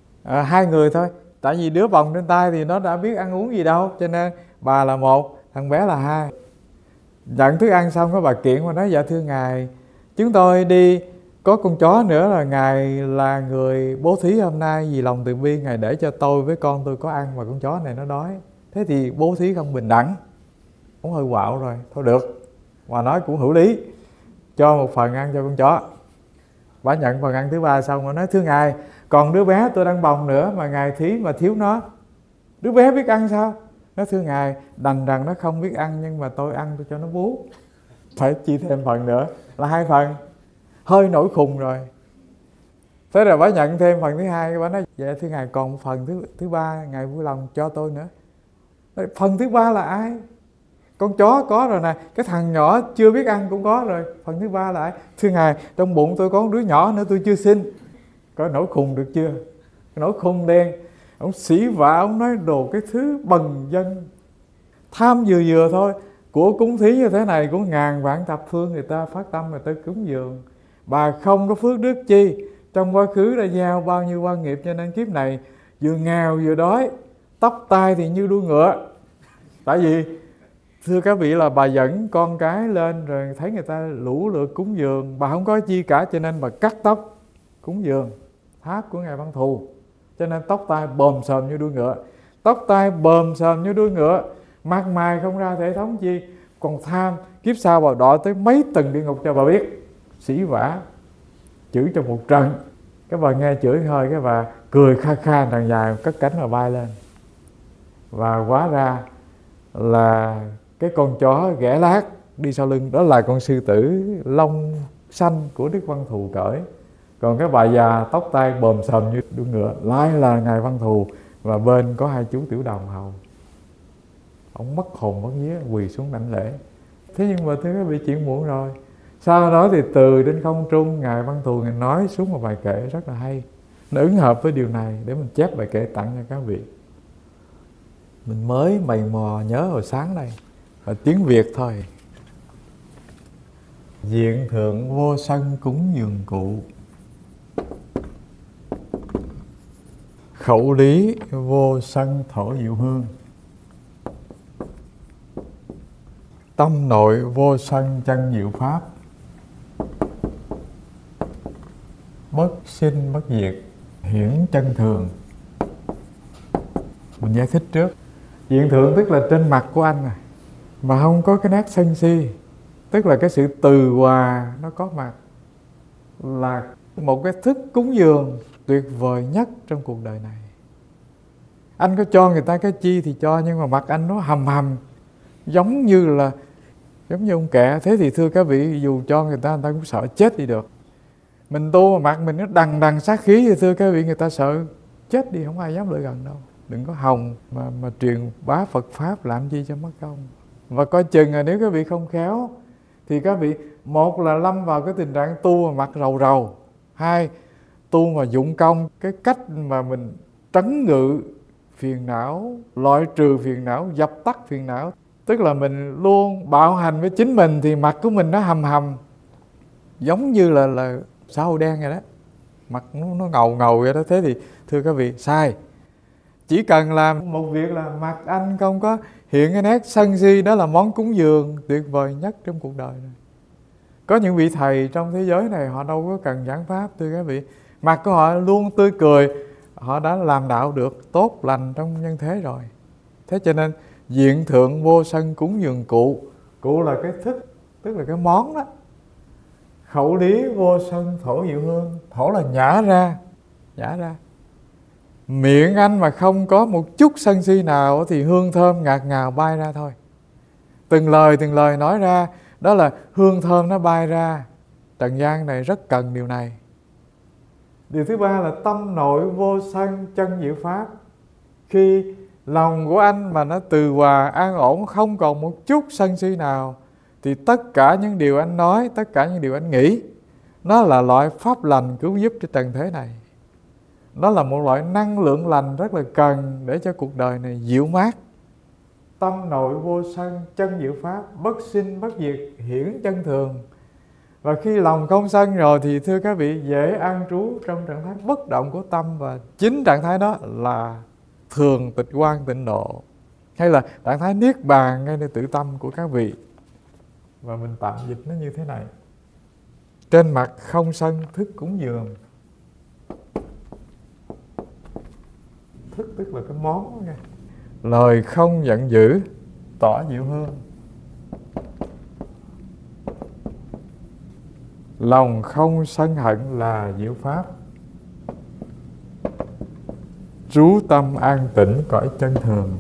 2 người thôi. Tại vì đứa bồng trên tay thì nó đã biết ăn uống gì đâu, cho nên bà là 1, thằng bé là 2. Nhận thức ăn xong, có bà kiện mà nói: dạ thưa ngài, chúng tôi đi có con chó nữa, là ngài là người bố thí hôm nay, vì lòng từ bi ngài để cho tôi với con tôi có ăn, và con chó này nó đói. Thế thì bố thí không bình đẳng. Cũng hơi quạo rồi, thôi được. Và nói cũng hữu lý, cho một phần ăn cho con chó. Bà nhận phần ăn thứ 3 xong rồi nói: thưa ngài, còn đứa bé tôi đang bồng nữa mà ngài thí mà thiếu nó, đứa bé biết ăn sao? Nói: thưa ngài, đành rằng nó không biết ăn, nhưng mà tôi ăn tôi cho nó bú, phải chi thêm phần nữa, là 2 phần. Hơi nổi khùng rồi. Thế rồi bà nhận thêm phần thứ 2, bà nói: dạ thưa ngài, còn một phần thứ 3 ngài vui lòng cho tôi nữa. Phần thứ 3 là ai? Con chó có rồi nè, cái thằng nhỏ chưa biết ăn cũng có rồi, phần thứ 3 là ai? Thưa ngài, trong bụng tôi có một đứa nhỏ nữa tôi chưa sinh. Có nổi khùng được chưa? Nổi khùng đen. Ông xỉ vả, ông nói đồ cái thứ bần dân, tham vừa thôi. Của cúng thí như thế này của 1000 vạn thập phương, người ta phát tâm người ta cúng dường. Bà không có phước đức chi, trong quá khứ đã gieo bao nhiêu oan nghiệp, cho nên kiếp này vừa nghèo vừa đói, tóc tai thì như đuôi ngựa. Tại vì thưa các vị là bà dẫn con cái lên rồi thấy người ta lũ lượt cúng dường, bà không có chi cả, cho nên bà cắt tóc cúng dường tháp của ngài Văn Thù, cho nên tóc tai bồm xồm như đuôi ngựa. Tóc tai bồm xồm như đuôi ngựa, mặt mày không ra thể thống chi, còn tham, kiếp sau bà đọa tới mấy tầng địa ngục cho bà biết. Xỉ vả, chửi cho một trận. Các bà nghe chửi hơi, cái bà cười kha kha đằng dài, cất cánh mà bay lên. Và hóa ra là cái con chó ghẻ lát đi sau lưng, đó là con sư tử lông xanh của Đức Văn Thù cởi. Còn cái bà già tóc tai bồm xồm như đuôi ngựa lại là ngài Văn Thù, và bên có 2 chú tiểu đồng hầu. Ông mất hồn mất vía, quỳ xuống đảnh lễ. Thế nhưng mà thưa các vị, chuyện muộn rồi. Sau đó thì từ trên không trung, ngài Văn Thù ngài nói xuống một bài kệ rất là hay, nó ứng hợp với điều này, để mình chép bài kệ tặng cho các vị. Mình mới mày mò nhớ hồi sáng đây, là tiếng Việt thôi. Diện thượng vô sân cúng dường cụ, khẩu lý vô sân thổ diệu hương, tâm nội vô sân chân diệu pháp, bất sinh bất diệt hiển chân thường. Mình giải thích trước. Diện thượng tức là trên mặt của anh này. mà không có cái nét sân si, tức là cái sự từ hòa nó có mặt, là một cái thức cúng dường tuyệt vời nhất trong cuộc đời này. Anh có cho người ta cái chi thì cho, nhưng mà mặt anh nó hầm hầm, giống như ông kẹ. Thế thì thưa các vị, dù cho người ta cũng sợ chết đi được. Mình tu mà mặt mình nó đằng đằng sát khí thì thưa các vị, người ta sợ chết đi, không ai dám lại gần đâu. Đừng có hòng mà truyền bá Phật Pháp làm chi cho mất công. Và coi chừng là nếu các vị không khéo thì các vị, một là lâm vào cái tình trạng tu mà mặt rầu rầu, hai, tu mà dụng công. Cái cách mà mình trấn ngự phiền não, loại trừ phiền não, dập tắt phiền não, tức là mình luôn bạo hành với chính mình, thì mặt của mình nó hầm hầm, giống như là xã hội đen vậy đó, mặt nó ngầu ngầu vậy đó. Thế thì thưa các vị, sai. Chỉ cần làm một việc là mặt anh không có hiện cái nét sân si, đó là món cúng dường tuyệt vời nhất trong cuộc đời này. Có những vị thầy trong thế giới này họ đâu có cần giảng pháp, thưa các vị. Mặt của họ luôn tươi cười, họ đã làm đạo được tốt lành trong nhân thế rồi. Thế cho nên diện thượng vô sân cúng dường cụ. Cụ là cái thức, tức là cái món đó. Khẩu lý vô sân thổ diệu hương. Thổ là nhả ra. Miệng anh mà không có một chút sân si nào thì hương thơm ngạt ngào bay ra thôi. Từng lời nói ra, đó là hương thơm nó bay ra. Trần gian này rất cần điều này. Điều thứ ba là tâm nội vô sân chân diệu pháp. Khi lòng của anh mà nó từ hòa an ổn, không còn một chút sân si nào, thì tất cả những điều anh nói, tất cả những điều anh nghĩ, nó là loại pháp lành cứu giúp cho trần thế này. Nó là một loại năng lượng lành rất là cần để cho cuộc đời này dịu mát. Tâm nội vô sân chân diệu pháp, bất sinh bất diệt hiển chân thường. Và khi lòng không sân rồi thì thưa các vị, dễ an trú trong trạng thái bất động của tâm. Và chính trạng thái đó là thường tịch quan tịnh độ, hay là trạng thái niết bàn ngay nơi tự tâm của các vị. Và mình tạm dịch nó như thế này: trên mặt không sân thức cúng dường. Thức tức là cái món đó nghe. Lời không giận dữ tỏ diệu hương. Lòng không sân hận là diệu pháp. Trú tâm an tĩnh cõi chân thường.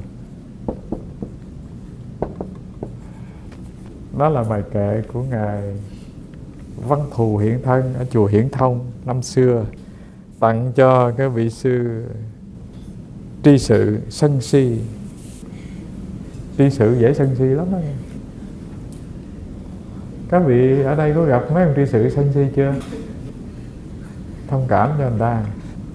Đó là bài kệ của Ngài Văn Thù Hiện Thân ở chùa Hiển Thông năm xưa, tặng cho cái vị sư tri sự sân si. Tri sự dễ sân si lắm đó nghe. Các vị ở đây có gặp mấy ông tri sự sân si chưa? Thông cảm cho người ta.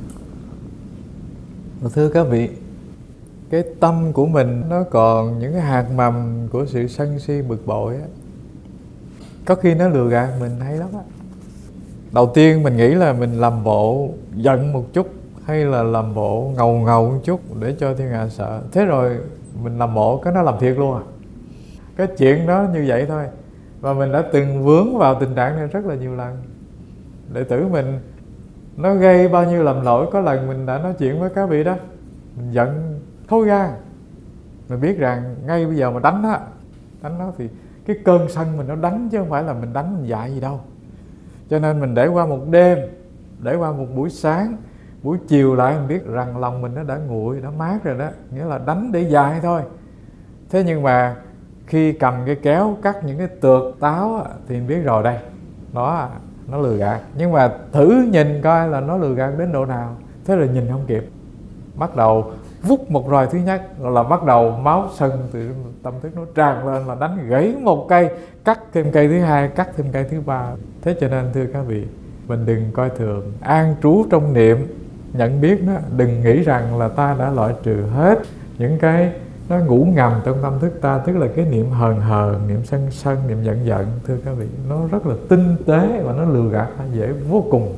Thưa các vị, cái tâm của mình nó còn những cái hạt mầm của sự sân si bực bội á. Có khi nó lừa gạt mình hay lắm á. Đầu tiên mình nghĩ là mình làm bộ giận một chút, hay là làm bộ ngầu ngầu một chút để cho thiên hạ sợ. Thế rồi mình làm bộ cái nó làm thiệt luôn à. Cái chuyện đó như vậy thôi. Và mình đã từng vướng vào tình trạng này rất là nhiều lần. Đệ tử mình nó gây bao nhiêu lầm lỗi. Có lần mình đã nói chuyện với các vị đó, mình giận thối gan. Mình biết rằng ngay bây giờ mà đánh nó thì cái cơn sân mình nó đánh, chứ không phải là mình đánh mình dạy gì đâu. Cho nên mình để qua một đêm, để qua một buổi sáng, buổi chiều lại mình biết rằng lòng mình nó đã nguội, đã mát rồi đó. Nghĩa là đánh để dạy thôi. Thế nhưng mà khi cầm cái kéo cắt những cái tược táo thì mình biết rồi đây, nó lừa gạt. Nhưng mà thử nhìn coi là nó lừa gạt đến độ nào. Thế rồi nhìn không kịp, bắt đầu vút một roi thứ nhất là bắt đầu máu sân từ tâm thức nó tràn lên, là đánh gãy một cây, cắt thêm cây thứ hai, cắt thêm cây thứ ba. Thế cho nên thưa các vị, mình đừng coi thường, an trú trong niệm, nhận biết nó. Đừng nghĩ rằng là ta đã loại trừ hết những cái nó ngủ ngầm trong tâm thức ta, tức là cái niệm hờn, niệm sân, niệm giận. Thưa các vị, nó rất là tinh tế và nó lừa gạt ta dễ vô cùng.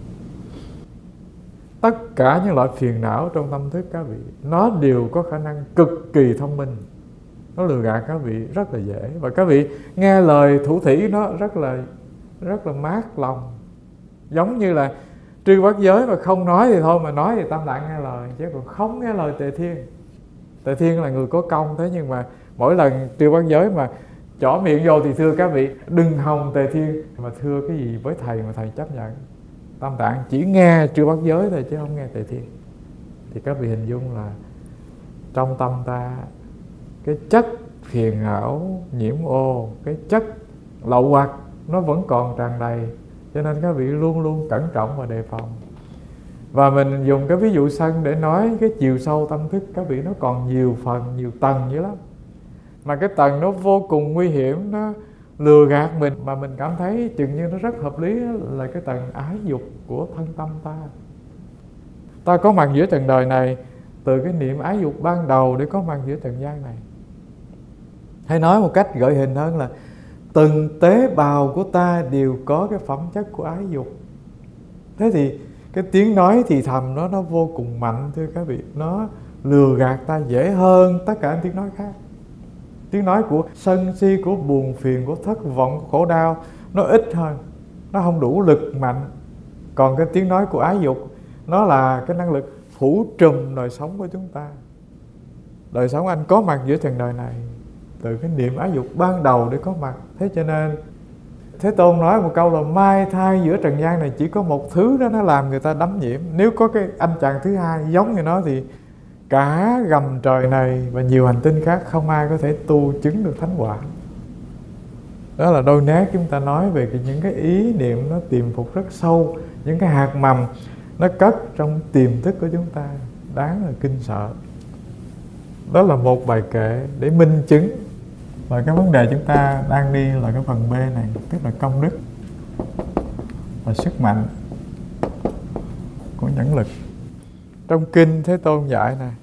Tất cả những loại phiền não trong tâm thức các vị, nó đều có khả năng cực kỳ thông minh. Nó lừa gạt các vị rất là dễ. Và các vị nghe lời thủ thỉ nó rất là mát lòng. Giống như là trư bát giới mà không nói thì thôi, mà nói thì Tam Tạng nghe lời, chứ còn không nghe lời Tề Thiên. Tề Thiên là người có công, thế nhưng mà Mỗi lần Trư Bát Giới mà chỏ miệng vô thì thưa các vị, đừng hòng Tề Thiên mà thưa cái gì với thầy mà thầy chấp nhận. Tam Tạng chỉ nghe Trư Bát Giới thôi chứ không nghe Tề Thiên. Thì các vị hình dung là trong tâm ta cái chất phiền não nhiễm ô, cái chất lậu hoặc nó vẫn còn tràn đầy, cho nên các vị luôn luôn cẩn trọng và đề phòng. Và mình dùng cái ví dụ sân để nói cái chiều sâu tâm thức các vị nó còn nhiều phần, nhiều tầng dữ lắm. Mà cái tầng nó vô cùng nguy hiểm, nó lừa gạt mình, mà mình cảm thấy chừng như nó rất hợp lý, là cái tầng ái dục của thân tâm ta. Ta có mặt giữa trần đời này từ cái niệm ái dục ban đầu để có mặt giữa trần gian này. Hay nói một cách gợi hình hơn là từng tế bào của ta đều có cái phẩm chất của ái dục. Thế thì cái tiếng nói thì thầm nó vô cùng mạnh thưa các vị. Nó lừa gạt ta dễ hơn tất cả tiếng nói khác. Tiếng nói của sân si, của buồn phiền, của thất vọng, của khổ đau nó ít hơn, nó không đủ lực mạnh. Còn cái tiếng nói của ái dục nó là cái năng lực phủ trùm đời sống của chúng ta. Đời sống anh có mặt giữa trần đời này từ cái niệm ái dục ban đầu để có mặt. Thế cho nên Thế Tôn nói một câu là mai thai giữa trần gian này chỉ có một thứ đó nó làm người ta đắm nhiễm. Nếu có cái anh chàng thứ hai giống như nó thì cả gầm trời này và nhiều hành tinh khác không ai có thể tu chứng được thánh quả. Đó là đôi nét chúng ta nói về những cái ý niệm nó tiềm phục rất sâu, những cái hạt mầm nó cất trong tiềm thức của chúng ta, đáng là kinh sợ. Đó là một bài kệ để minh chứng. Và cái vấn đề chúng ta đang đi là cái phần B này, tức là công đức và sức mạnh của nhẫn lực. Trong kinh Thế Tôn dạy này,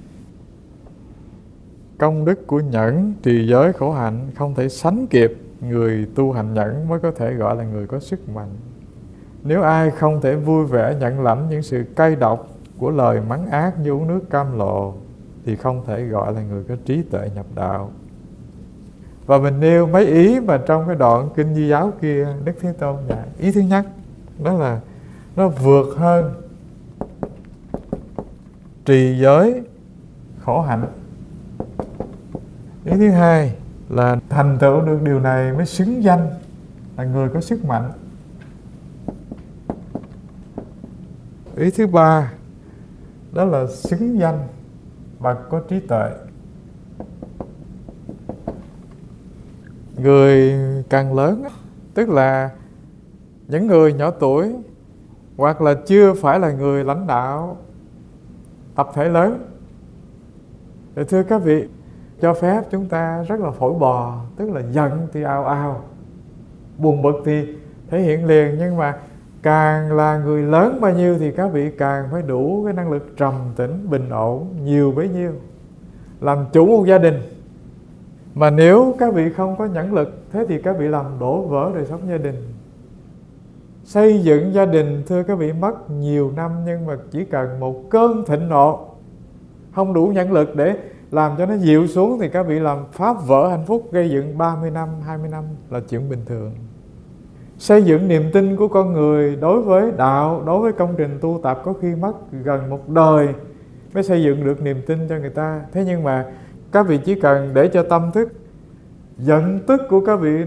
công đức của nhẫn trì giới khổ hạnh không thể sánh kịp. Người tu hành nhẫn mới có thể gọi là người có sức mạnh. Nếu ai không thể vui vẻ nhận lãnh những sự cay độc của lời mắng ác như uống nước cam lộ thì không thể gọi là người có trí tuệ nhập đạo. Và mình nêu mấy ý mà trong cái đoạn kinh Di Giáo kia Đức Thế Tôn dạy. Ý thứ nhất đó là nó vượt hơn trì giới khổ hạnh. Ý thứ hai là thành tựu được điều này mới xứng danh là người có sức mạnh. Ý thứ ba đó là xứng danh bậc có trí tuệ. Người càng lớn, tức là những người nhỏ tuổi hoặc là chưa phải là người lãnh đạo tập thể lớn, thì thưa các vị, cho phép chúng ta rất là phổi bò, tức là giận thì ào ào, buồn bực thì thể hiện liền. Nhưng mà càng là người lớn bao nhiêu thì các vị càng phải đủ cái năng lực trầm tĩnh, bình ổn nhiều bấy nhiêu, làm chủ một gia đình. Mà nếu các vị không có nhẫn lực, thế thì các vị làm đổ vỡ đời sống gia đình. Xây dựng gia đình thưa các vị mất nhiều năm, nhưng mà chỉ cần một cơn thịnh nộ, không đủ nhẫn lực để làm cho nó dịu xuống thì các vị làm phá vỡ hạnh phúc, gây dựng 30 năm, 20 năm là chuyện bình thường. Xây dựng niềm tin của con người đối với đạo, đối với công trình tu tập có khi mất gần một đời mới xây dựng được niềm tin cho người ta. Thế nhưng mà các vị chỉ cần để cho tâm thức giận tức của các vị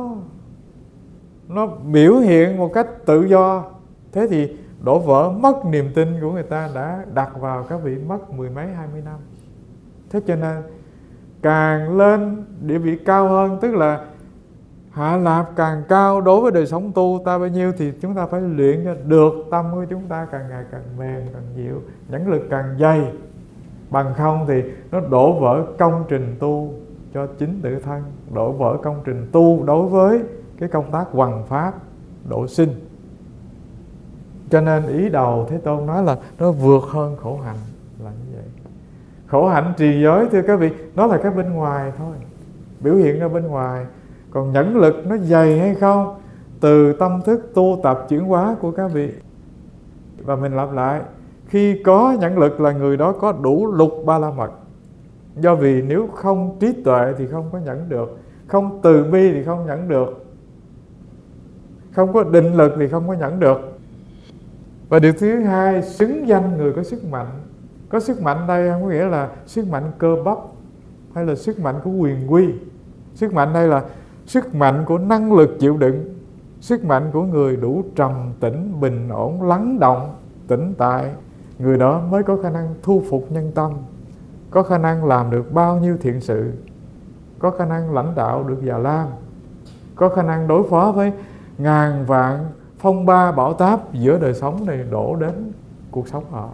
nó biểu hiện một cách tự do, thế thì đổ vỡ mất niềm tin của người ta đã đặt vào các vị mất mười mấy 20 năm. Thế cho nên càng lên địa vị cao hơn, tức là hạ lạp càng cao đối với đời sống tu ta bao nhiêu, thì chúng ta phải luyện cho được tâm của chúng ta càng ngày càng mềm, càng dịu, nhẫn lực càng dày. Bằng không thì nó đổ vỡ công trình tu cho chính tự thân, đổ vỡ công trình tu đối với cái công tác hoằng pháp, độ sinh. Cho nên ý đầu Thế Tôn nói là nó vượt hơn khổ hạnh là như vậy. Khổ hạnh trì giới thưa các vị, nó là cái bên ngoài thôi, biểu hiện ra bên ngoài. Còn nhẫn lực nó dày hay không từ tâm thức tu tập chuyển hóa của các vị. Và mình lặp lại, khi có nhẫn lực là người đó có đủ lục ba la mật. Do vì nếu không trí tuệ thì không có nhẫn được, không từ bi thì không nhẫn được, không có định lực thì không có nhẫn được. Và điều thứ hai, xứng danh người có sức mạnh. Có sức mạnh đây không có nghĩa là sức mạnh cơ bắp, hay là sức mạnh của quyền quy? Sức mạnh đây là sức mạnh của năng lực chịu đựng, sức mạnh của người đủ trầm tĩnh, bình ổn, lắng động, tĩnh tại. Người đó mới có khả năng thu phục nhân tâm, có khả năng làm được bao nhiêu thiện sự, có khả năng lãnh đạo được Già Lam, có khả năng đối phó với ngàn vạn phong ba bão táp giữa đời sống này đổ đến cuộc sống họ.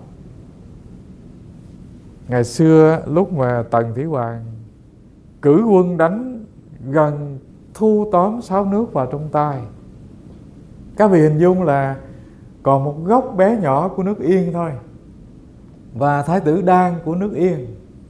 Ngày xưa lúc mà Tần Thủy Hoàng cử quân đánh gần thu tóm 6 nước vào trong tay, các vị hình dung là còn một góc bé nhỏ của nước Yên thôi, và Thái tử Đan của nước Yên.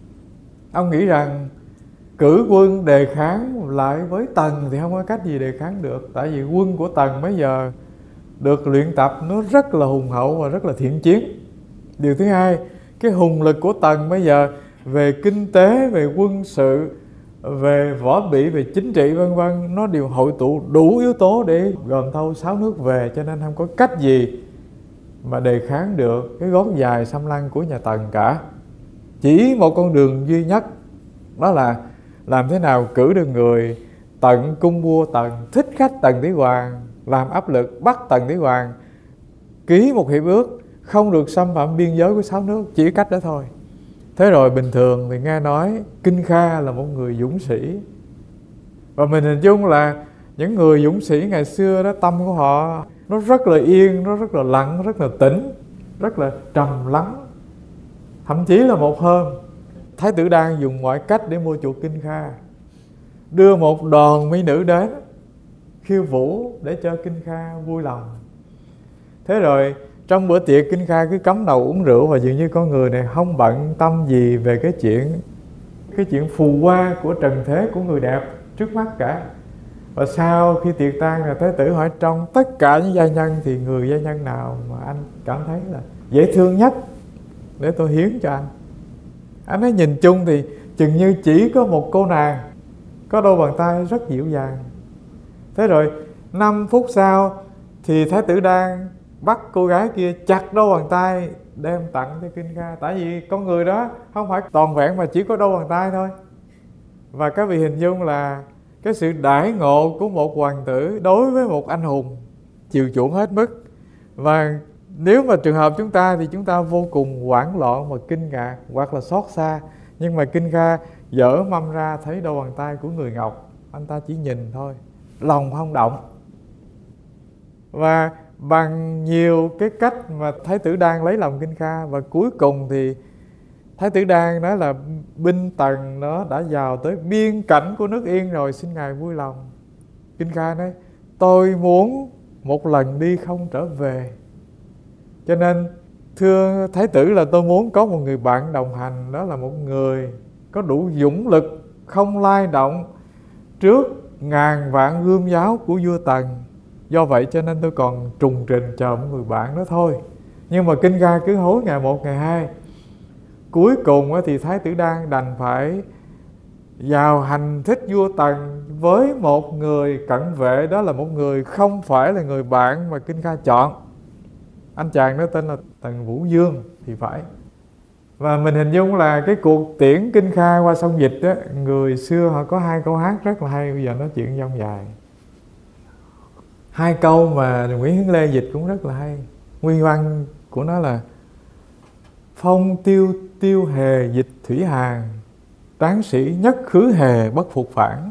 Ông nghĩ rằng cử quân đề kháng lại với Tần thì không có cách gì đề kháng được, tại vì quân của Tần bây giờ được luyện tập nó rất là hùng hậu và rất là thiện chiến. Điều thứ hai, cái hùng lực của Tần bây giờ về kinh tế, về quân sự, về võ bị, về chính trị vân vân, nó đều hội tụ đủ yếu tố để gồm thâu 6 nước về, cho nên không có cách gì mà đề kháng được cái gót dài xâm lăng của nhà Tần cả. Chỉ một con đường duy nhất, đó là làm thế nào cử được người tận cung vua Tần, thích khách Tần Thủy Hoàng, làm áp lực bắt Tần Thủy Hoàng ký một hiệp ước không được xâm phạm biên giới của 6 nước, chỉ cách đó thôi. Thế rồi bình thường thì nghe nói Kinh Kha là một người dũng sĩ, và mình hình dung là những người dũng sĩ ngày xưa đó, tâm của họ nó rất là yên, nó rất là lặng, rất là tĩnh, rất là trầm lắng. Thậm chí là một hôm Thái tử Đan dùng mọi cách để mua chuộc Kinh Kha, đưa một đoàn mỹ nữ đến khiêu vũ để cho Kinh Kha vui lòng. Thế rồi trong bữa tiệc Kinh Kha cứ cắm đầu uống rượu, và dường như con người này không bận tâm gì về cái chuyện phù hoa của trần thế của người đẹp trước mắt cả. Và sau khi tiệc tan là Thái tử hỏi trong tất cả những gia nhân thì người gia nhân nào mà anh cảm thấy là dễ thương nhất để tôi hiến cho anh. Anh ấy nhìn chung thì chừng như chỉ có một cô nàng có đôi bàn tay rất dịu dàng. Thế rồi 5 phút sau thì Thái tử Đan bắt cô gái kia chặt đôi bàn tay đem tặng cho Kinh Kha, tại vì con người đó không phải toàn vẹn mà chỉ có đôi bàn tay thôi. Và các vị hình dung là cái sự đãi ngộ của một hoàng tử đối với một anh hùng chiều chuộng hết mức. Và nếu mà trường hợp chúng ta thì chúng ta vô cùng hoảng loạn và kinh ngạc hoặc là xót xa. Nhưng mà Kinh Kha dở mâm ra thấy đôi bàn tay của người ngọc, anh ta chỉ nhìn thôi, lòng không động. Và bằng nhiều cái cách mà Thái tử Đan lấy lòng Kinh Kha, và cuối cùng thì Thái tử Đan nói là binh Tần nó đã vào tới biên cảnh của nước Yên rồi, xin ngài vui lòng. Kinh Kha nói tôi muốn một lần đi không trở về, cho nên thưa Thái tử là tôi muốn có một người bạn đồng hành, đó là một người có đủ dũng lực, không lay động trước ngàn vạn gươm giáo của vua Tần. Do vậy cho nên tôi còn trùng trình chờ một người bạn đó thôi. Nhưng mà Kinh Kha cứ hối ngày một ngày hai. Cuối cùng thì Thái tử Đan đành phải vào hành thích vua Tần với một người cận vệ, đó là một người không phải là người bạn mà Kinh Kha chọn. Anh chàng đó tên là Tần Vũ Dương thì phải. Và mình hình dung là cái cuộc tiễn Kinh Kha qua sông Dịch đó, người xưa họ có 2 câu hát rất là hay, bây giờ nói chuyện dông dài. 2 câu mà Nguyễn Hiến Lê dịch cũng rất là hay. Nguyên văn của nó là phong tiêu tiêu hề dịch thủy hàn, tráng sĩ nhất khứ hề bất phục phản.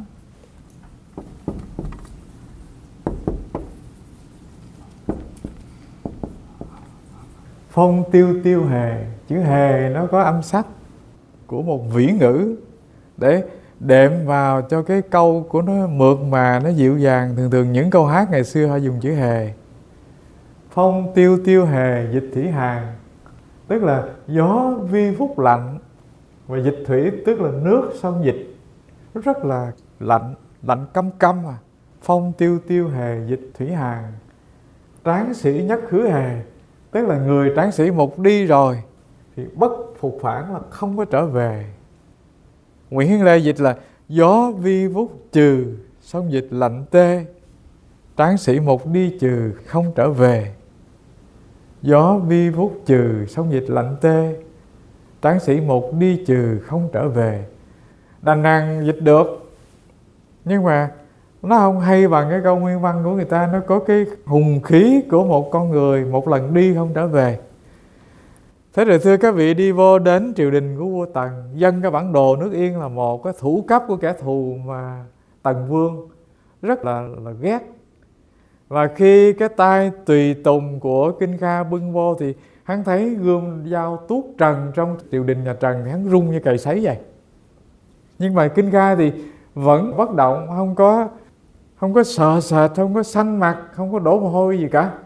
Phong tiêu tiêu hề, chữ hề nó có âm sắc của một vĩ ngữ để đệm vào cho cái câu của nó mượt mà, nó dịu dàng. Thường thường những câu hát ngày xưa họ dùng chữ hề. Phong tiêu tiêu hề dịch thủy hàn, tức là gió vi phúc lạnh, và dịch thủy tức là nước sông Dịch, nó rất là lạnh, lạnh căm căm à. Phong tiêu tiêu hề dịch thủy hàn, tráng sĩ nhất khứ hề, tức là người tráng sĩ một đi rồi thì bất phục phản, là không có trở về. Nguyễn Hiến Lê dịch là gió vi vút trừ, sông Dịch lạnh tê, tráng sĩ một đi trừ không trở về. Gió vi vút trừ, sông Dịch lạnh tê, tráng sĩ một đi trừ không trở về. đành rằng dịch được, nhưng mà nó không hay bằng cái câu nguyên văn của người ta. Nó có cái hùng khí của một con người một lần đi không trở về. Thế rồi thưa các vị, đi vô đến triều đình của vua Tần, dâng cái bản đồ nước Yên là một cái thủ cấp của kẻ thù mà Tần Vương rất là ghét. Và khi cái tay tùy tùng của Kinh Kha bưng vô thì hắn thấy gươm dao tuốt trần trong triều đình nhà Trần thì hắn rung như cày sấy vậy. Nhưng mà Kinh Kha thì vẫn bất động, không có sợ sệt, không có xanh mặt, không có đổ mồ hôi gì cả.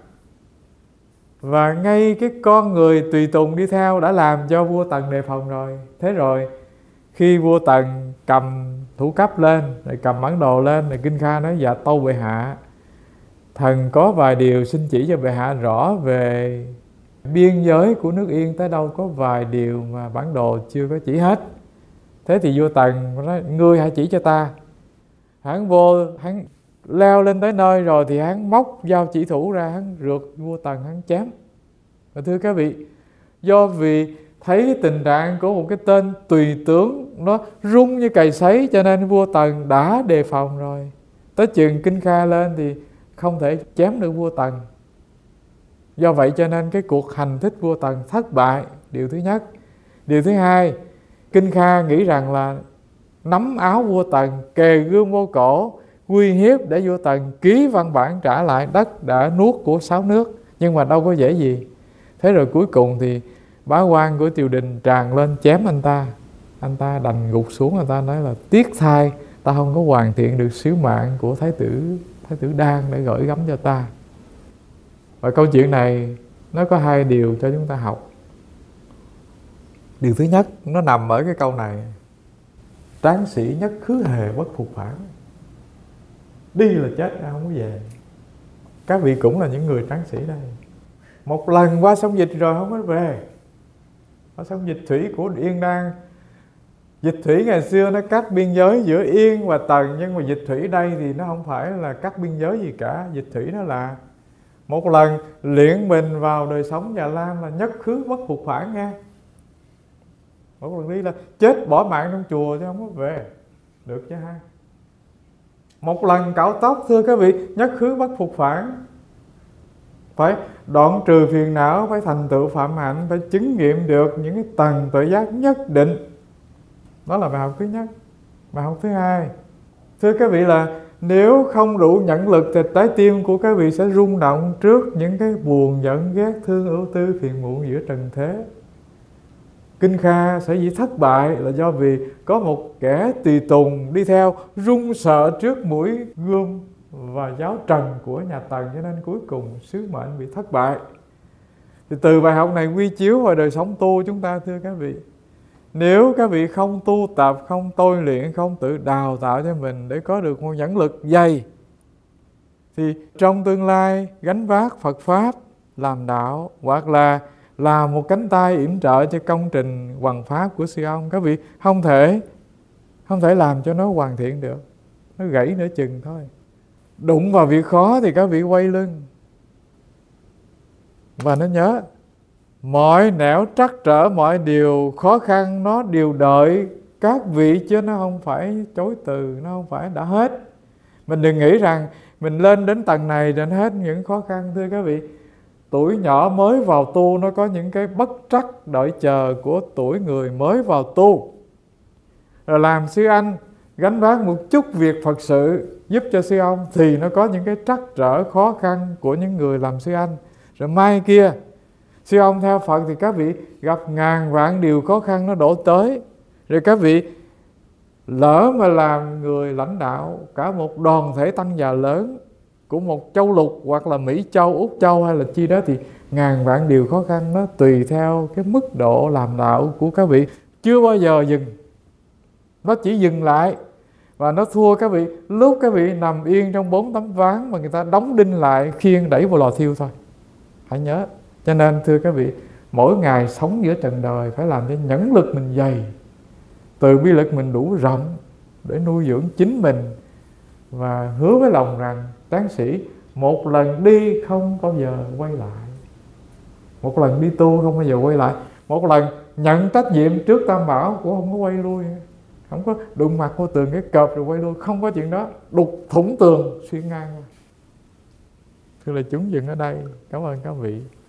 Và ngay cái con người tùy tùng đi theo đã làm cho vua Tần đề phòng rồi. Thế rồi khi vua Tần cầm thủ cấp lên, rồi cầm bản đồ lên, rồi Kinh Kha nói: dạ tâu bệ hạ, thần có vài điều xin chỉ cho bệ hạ rõ về biên giới của nước Yên tới đâu, có vài điều mà bản đồ chưa có chỉ hết. Thế thì vua Tần nói: ngươi hãy chỉ cho ta. Hắn vô, hắn leo lên tới nơi rồi thì hắn móc dao chỉ thủ ra, hắn rượt vua Tần, hắn chém. Và thưa các vị, do vì thấy cái tình trạng của một cái tên tùy tướng nó rung như cày sấy, cho nên vua Tần đã đề phòng rồi. Tới chừng Kinh Kha lên thì không thể chém được vua Tần. Do vậy cho nên cái cuộc hành thích vua Tần thất bại, điều thứ nhất. Điều thứ hai, Kinh Kha nghĩ rằng là nắm áo vua Tần, kề gươm vô cổ, uy hiếp để vua Tần ký văn bản trả lại đất đã nuốt của 6 nước. Nhưng mà đâu có dễ gì. Thế rồi cuối cùng thì bá quan của triều đình tràn lên chém anh ta. Anh ta đành gục xuống, anh ta nói là tiếc thay, ta không có hoàn thiện được sứ mạng của Thái tử Đan để gửi gắm cho ta. Và câu chuyện này nó có 2 điều cho chúng ta học. Điều thứ nhất, nó nằm ở cái câu này: tráng sĩ nhất khứ hề bất phục phản. Đi là chết, ra không có về. Các vị cũng là những người tráng sĩ đây. Một lần qua sông Dịch rồi không có về. Qua sông Dịch thủy của Yên Đan. Dịch thủy ngày xưa nó cắt biên giới giữa Yên và Tần, nhưng mà dịch thủy đây thì nó không phải là cắt biên giới gì cả. Dịch thủy nó là một lần luyện mình vào đời sống Già Lam là nhất khứ bất phục phản nha. Một lần đi là chết bỏ mạng trong chùa chứ không có về được chứ ha. Một lần cạo tóc, thưa các vị, nhất khứ bất phục phản. Phải đoạn trừ phiền não, phải thành tựu phạm hạnh, phải chứng nghiệm được những cái tầng tự giác nhất định. Đó là bài học thứ nhất. Bài học thứ hai, thưa các vị, là nếu không đủ nhẫn lực thì trái tim của các vị sẽ rung động trước những cái buồn giận ghét thương ưu tư phiền muộn giữa trần thế. Kinh Kha sở dĩ thất bại là do vì có một kẻ tùy tùng đi theo run sợ trước mũi gươm và giáo trần của nhà Tần, cho nên cuối cùng sứ mệnh bị thất bại. Thì từ bài học này quy chiếu vào đời sống tu chúng ta, thưa các vị. Nếu các vị không tu tập, không tôi luyện, không tự đào tạo cho mình để có được một nhẫn lực dày, thì trong tương lai gánh vác Phật Pháp, làm đạo, hoặc là một cánh tay yểm trợ cho công trình hoằng pháp của sư ông, các vị không thể làm cho nó hoàn thiện được. Nó gãy nửa chừng thôi. Đụng vào việc khó thì các vị quay lưng. Và nó nhớ, mọi nẻo trắc trở, mọi điều khó khăn nó đều đợi các vị, chứ nó không phải chối từ, nó không phải đã hết. Mình đừng nghĩ rằng mình lên đến tầng này đến hết những khó khăn. Thưa các vị, tuổi nhỏ mới vào tu nó có những cái bất trắc đợi chờ của tuổi người mới vào tu. Rồi làm sư anh gánh vác một chút việc Phật sự giúp cho sư ông thì nó có những cái trắc trở khó khăn của những người làm sư anh. Rồi mai kia sư ông theo Phật thì các vị gặp ngàn vạn điều khó khăn nó đổ tới. Rồi các vị lỡ mà làm người lãnh đạo cả một đoàn thể tăng già lớn của một châu lục, hoặc là Mỹ Châu, Úc Châu hay là chi đó, thì ngàn vạn điều khó khăn nó tùy theo cái mức độ làm đạo của các vị, chưa bao giờ dừng. Nó chỉ dừng lại và nó thua các vị lúc các vị nằm yên trong 4 tấm ván mà người ta đóng đinh lại, khiêng đẩy vào lò thiêu thôi. Hãy nhớ. Cho nên thưa các vị, mỗi ngày sống giữa trần đời phải làm cho nhẫn lực mình dày, từ bi lực mình đủ rộng để nuôi dưỡng chính mình, và hứa với lòng rằng tráng sĩ một lần đi không bao giờ quay lại. Một lần đi tu không bao giờ quay lại. Một lần nhận trách nhiệm trước Tam Bảo cũng không có quay lui. Không có đụng mặt vô tường cái cọp rồi quay lui, không có chuyện đó. Đục thủng tường xuyên ngang. Thưa là chúng dừng ở đây. Cảm ơn các vị.